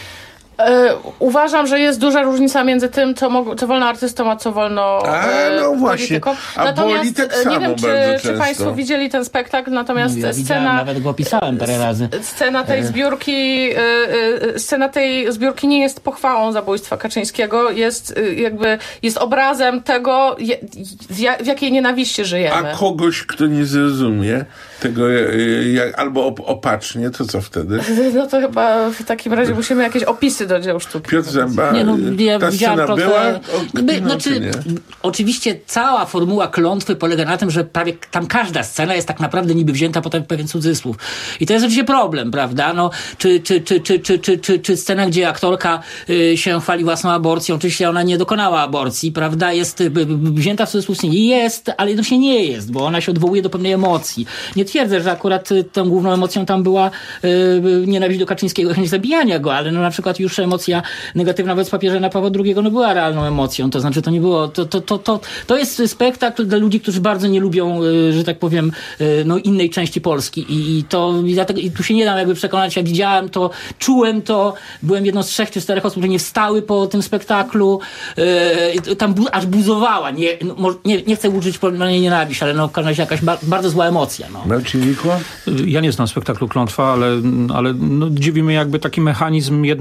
Uważam, że jest duża różnica między tym, co, mo- co wolno artystom, a co wolno a, no właśnie. A natomiast tak samo nie wiem, czy, czy Państwo widzieli ten spektakl, natomiast no, ja scena... Nawet go opisałem parę razy. Scena tej zbiórki scena tej zbiórki nie jest pochwałą zabójstwa Kaczyńskiego, jest jakby jest obrazem tego, w jakiej nienawiści żyjemy. A kogoś, kto nie zrozumie tego jak, albo opacznie, to co wtedy? No to chyba w takim razie musimy jakieś opisy do dzieł sztuki. Piotr Zęba, nie, no, ja ta scena proste, była? By, znaczy, oczywiście cała formuła klątwy polega na tym, że prawie tam każda scena jest tak naprawdę niby wzięta potem w pewien cudzysłów. I to jest oczywiście problem, prawda? No, czy, czy, czy, czy, czy, czy, czy, czy scena, gdzie aktorka y, się chwali własną aborcją, oczywiście ona nie dokonała aborcji, prawda? Jest y, y, wzięta w cudzysłów, nie jest, ale jednocześnie nie jest, bo ona się odwołuje do pewnej emocji. Nie twierdzę, że akurat y, tą główną emocją tam była y, y, nienawiść do Kaczyńskiego, chęć zabijania go, ale no na przykład już emocja negatywna wobec papieża Jana Pawła drugiego no była realną emocją, to znaczy to nie było, to, to, to, to, to jest spektakl dla ludzi, którzy bardzo nie lubią, że tak powiem, no innej części Polski i, i to dlatego, i tu się nie dam jakby przekonać, ja widziałem to, czułem to, byłem jedną z trzech czy czterech osób, które nie wstały po tym spektaklu, yy, tam bu, aż buzowała, nie, no, nie, nie chcę użyć na nie nienawiść, ale no w każdym razie jakaś ba, bardzo zła emocja. No. Ja nie znam spektaklu Klątwa, ale, ale no, dziwi mnie jakby taki mechanizm jednostronny.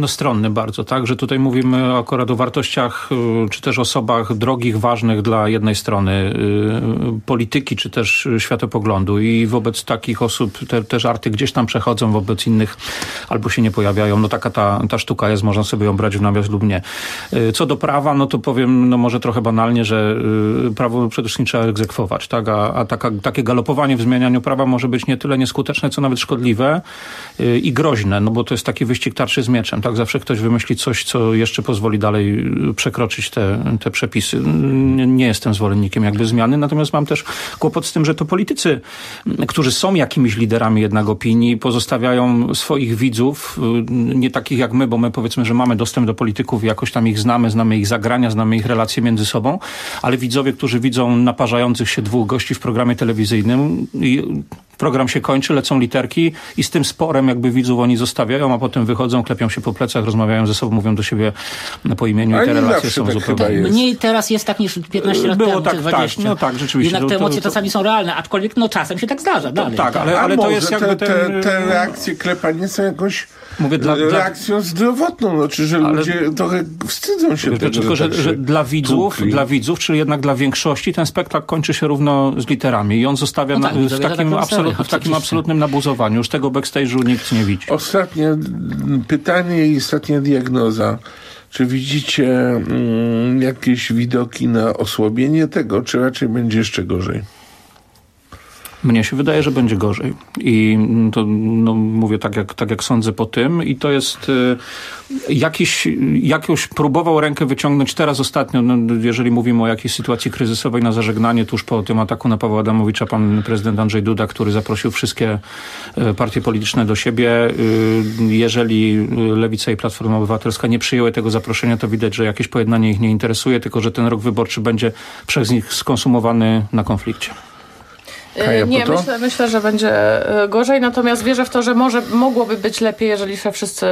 emocjonalny bardzo, tak? Że tutaj mówimy akurat o wartościach, czy też osobach drogich, ważnych dla jednej strony polityki, czy też światopoglądu i wobec takich osób te, te żarty gdzieś tam przechodzą, wobec innych albo się nie pojawiają. No taka ta, ta sztuka jest, można sobie ją brać w nawias lub nie. Co do prawa, no to powiem, no może trochę banalnie, że prawo przede wszystkim trzeba egzekwować, tak? A, a taka, takie galopowanie w zmienianiu prawa może być nie tyle nieskuteczne, co nawet szkodliwe i groźne, no bo to jest taki wyścig tarczy z mieczem, tak? Zawsze ktoś wymyśli coś, co jeszcze pozwoli dalej przekroczyć te, te przepisy. Nie, nie jestem zwolennikiem jakby zmiany, natomiast mam też kłopot z tym, że to politycy, którzy są jakimiś liderami jednak opinii, pozostawiają swoich widzów, nie takich jak my, bo my powiedzmy, że mamy dostęp do polityków i jakoś tam ich znamy, znamy ich zagrania, znamy ich relacje między sobą, ale widzowie, którzy widzą naparzających się dwóch gości w programie telewizyjnym, i program się kończy, lecą literki i z tym sporem jakby widzów oni zostawiają, a potem wychodzą, klepią się po plecach, rozmawiają ze sobą, mówią do siebie po imieniu i te relacje są tak zupełnie... Mniej teraz jest tak niż piętnaście lat Było temu, tak, czy dwadzieścia. Tak, no tak, rzeczywiście. Jednak te to, emocje to, to... czasami są realne, aczkolwiek no czasem się tak zdarza dalej. Tak, ale, A ale może to jest jakby te, ten... te, te reakcje klepanie są jakąś Mówię, dla, reakcją dla... zdrowotną, znaczy, że ale... ludzie trochę wstydzą się tego. Tylko, że, tak że dla widzów, tłukli. dla widzów, czyli jednak dla większości, ten spektakl kończy się równo z literami i on zostawia no tak, na, w, takim tak absolut, w takim absolutnym nabuzowaniu. Już tego backstage'u nikt nie widzi. Ostatnie pytanie i ostatnia diagnoza. Czy widzicie mm, jakieś widoki na osłabienie tego, czy raczej będzie jeszcze gorzej? Mnie się wydaje, że będzie gorzej. I to no, mówię tak jak, tak jak sądzę po tym. I to jest y, jakiś, jakoś próbował rękę wyciągnąć teraz ostatnio, no, jeżeli mówimy o jakiejś sytuacji kryzysowej na zażegnanie, tuż po tym ataku na Pawła Adamowicza, pan prezydent Andrzej Duda, który zaprosił wszystkie y, partie polityczne do siebie. Y, jeżeli Lewica i Platforma Obywatelska nie przyjęły tego zaproszenia, to widać, że jakieś pojednanie ich nie interesuje, tylko że ten rok wyborczy będzie przez nich skonsumowany na konflikcie. Kaja, nie, myślę, myślę, że będzie gorzej, natomiast wierzę w to, że może mogłoby być lepiej, jeżeli się wszyscy,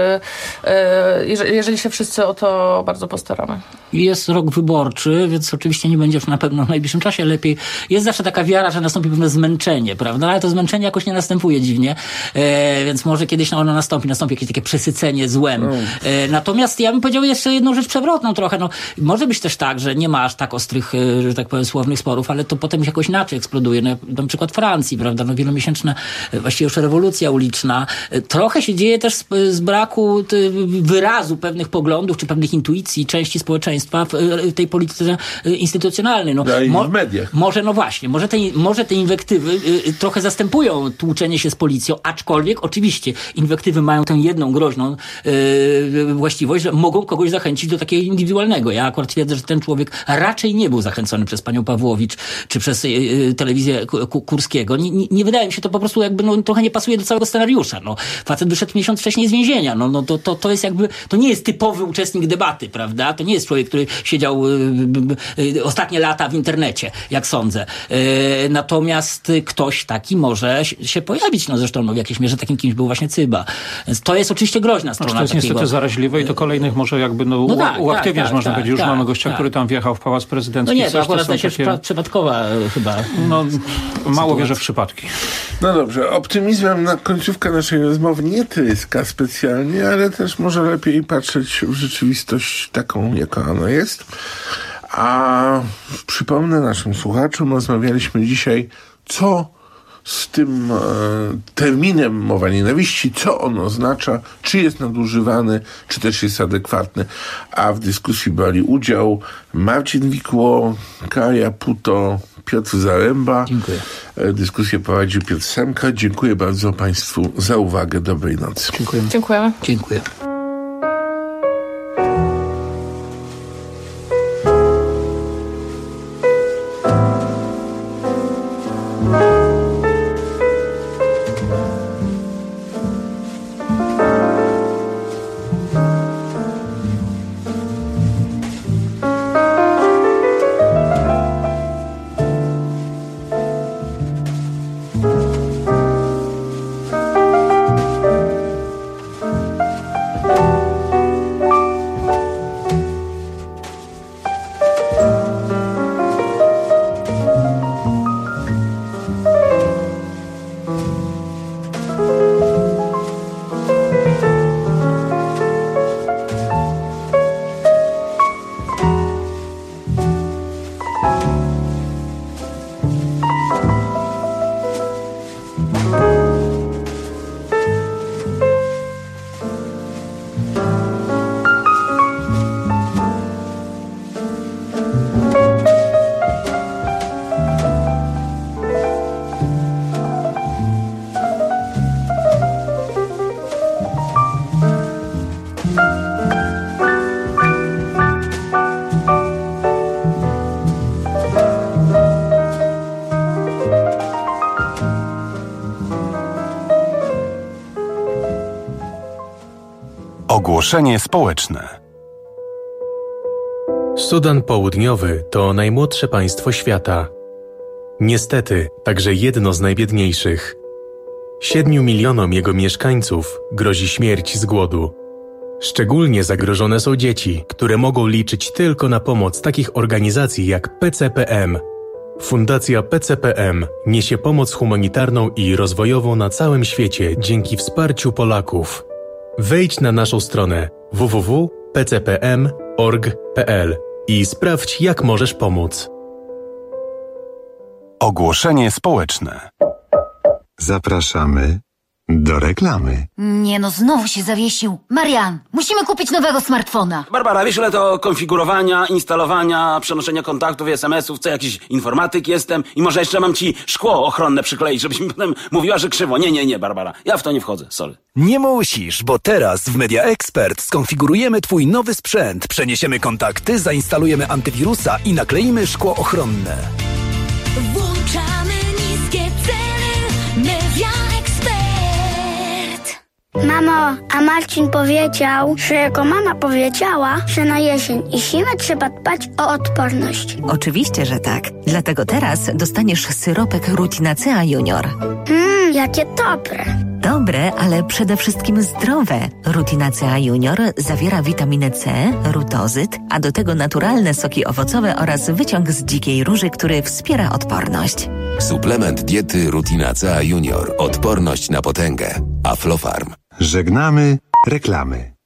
jeżeli się wszyscy o to bardzo postaramy. Jest rok wyborczy, więc oczywiście nie będzie na pewno w najbliższym czasie lepiej. Jest zawsze taka wiara, że nastąpi pewne zmęczenie, prawda? Ale to zmęczenie jakoś nie następuje dziwnie, e, więc może kiedyś ono nastąpi, nastąpi jakieś takie przesycenie złem. E, natomiast ja bym powiedział jeszcze jedną rzecz przewrotną trochę. No, może być też tak, że nie ma aż tak ostrych, że tak powiem, słownych sporów, ale to potem jakoś inaczej eksploduje. No, na przykład Francji, prawda? No, wielomiesięczna, właściwie już rewolucja uliczna. Trochę się dzieje też z, z braku wyrazu pewnych poglądów, czy pewnych intuicji części społeczeństwa w tej polityce instytucjonalnej. No, no i mo- w mediach. Może, no właśnie, może te, może te inwektywy y, trochę zastępują tłuczenie się z policją, aczkolwiek oczywiście inwektywy mają tę jedną groźną y, właściwość, że mogą kogoś zachęcić do takiego indywidualnego. Ja akurat twierdzę, że ten człowiek raczej nie był zachęcony przez panią Pawłowicz, czy przez y, telewizję Kurskiego. Nie, nie, nie wydaje mi się, to po prostu jakby no, trochę nie pasuje do całego scenariusza. No, facet wyszedł miesiąc wcześniej z więzienia. No, no to, to, to jest jakby, to nie jest typowy uczestnik debaty, prawda? To nie jest człowiek, który siedział y, y, y, ostatnie lata w internecie, jak sądzę. Y, natomiast ktoś taki może się pojawić. No zresztą no, w jakiejś mierze takim kimś był właśnie Cyba. Więc to jest oczywiście groźna strona. Znaczy, to jest takiego... niestety zaraźliwe i to kolejnych może jakby no, no tak, uaktywniasz, tak, można tak, powiedzieć. Już tak, mamy gościa, tak. który tam wjechał w Pałac Prezydencki. No nie, to Coś, akurat to zdaje się takie... przypadkowa chyba. No, mało wierzę w przypadki. No dobrze, optymizmem na końcówkę naszej rozmowy nie tryska specjalnie, ale też może lepiej patrzeć w rzeczywistość taką, jaka ona jest. A przypomnę naszym słuchaczom, rozmawialiśmy dzisiaj, co z tym e, terminem mowa nienawiści, co on oznacza, czy jest nadużywany, czy też jest adekwatny. A w dyskusji brali udział Marcin Wikło, Kaja Puto, Piotr Zaręba. Dziękuję. Dyskusję prowadził Piotr Semka. Dziękuję bardzo Państwu za uwagę. Dobrej nocy. Dziękujemy. Dziękujemy. Dziękuję. Ogłoszenie społeczne. Sudan Południowy to najmłodsze państwo świata. Niestety, także jedno z najbiedniejszych. Siedmiu milionom jego mieszkańców grozi śmierć z głodu. Szczególnie zagrożone są dzieci, które mogą liczyć tylko na pomoc takich organizacji jak P C P M. Fundacja P C P M niesie pomoc humanitarną i rozwojową na całym świecie dzięki wsparciu Polaków. Wejdź na naszą stronę w w w kropka p c p m kropka org kropka p l i sprawdź, jak możesz pomóc. Ogłoszenie społeczne. Zapraszamy do reklamy. Nie no, znowu się zawiesił. Marian, musimy kupić nowego smartfona. Barbara, wiesz ile to konfigurowania, instalowania, przenoszenia kontaktów i es em esów, co jakiś informatyk jestem i może jeszcze mam ci szkło ochronne przykleić, żebyś mi potem mówiła, że krzywo. Nie, nie, nie, Barbara, ja w to nie wchodzę, sorry. Nie musisz, bo teraz w Media Expert skonfigurujemy twój nowy sprzęt, przeniesiemy kontakty, zainstalujemy antywirusa i nakleimy szkło ochronne. Włączamy niskie ceny. Media Expert. Mamo, a Marcin powiedział, że jego mama powiedziała, że na jesień i zimę trzeba dbać o odporność. Oczywiście, że tak. Dlatego teraz dostaniesz syropek Rutinacea Junior. Mmm, jakie dobre. Dobre, ale przede wszystkim zdrowe. Rutinacea Junior zawiera witaminę C, rutozyt, a do tego naturalne soki owocowe oraz wyciąg z dzikiej róży, który wspiera odporność. Suplement diety Rutinacea Junior. Odporność na potęgę. Aflofarm. Żegnamy reklamy.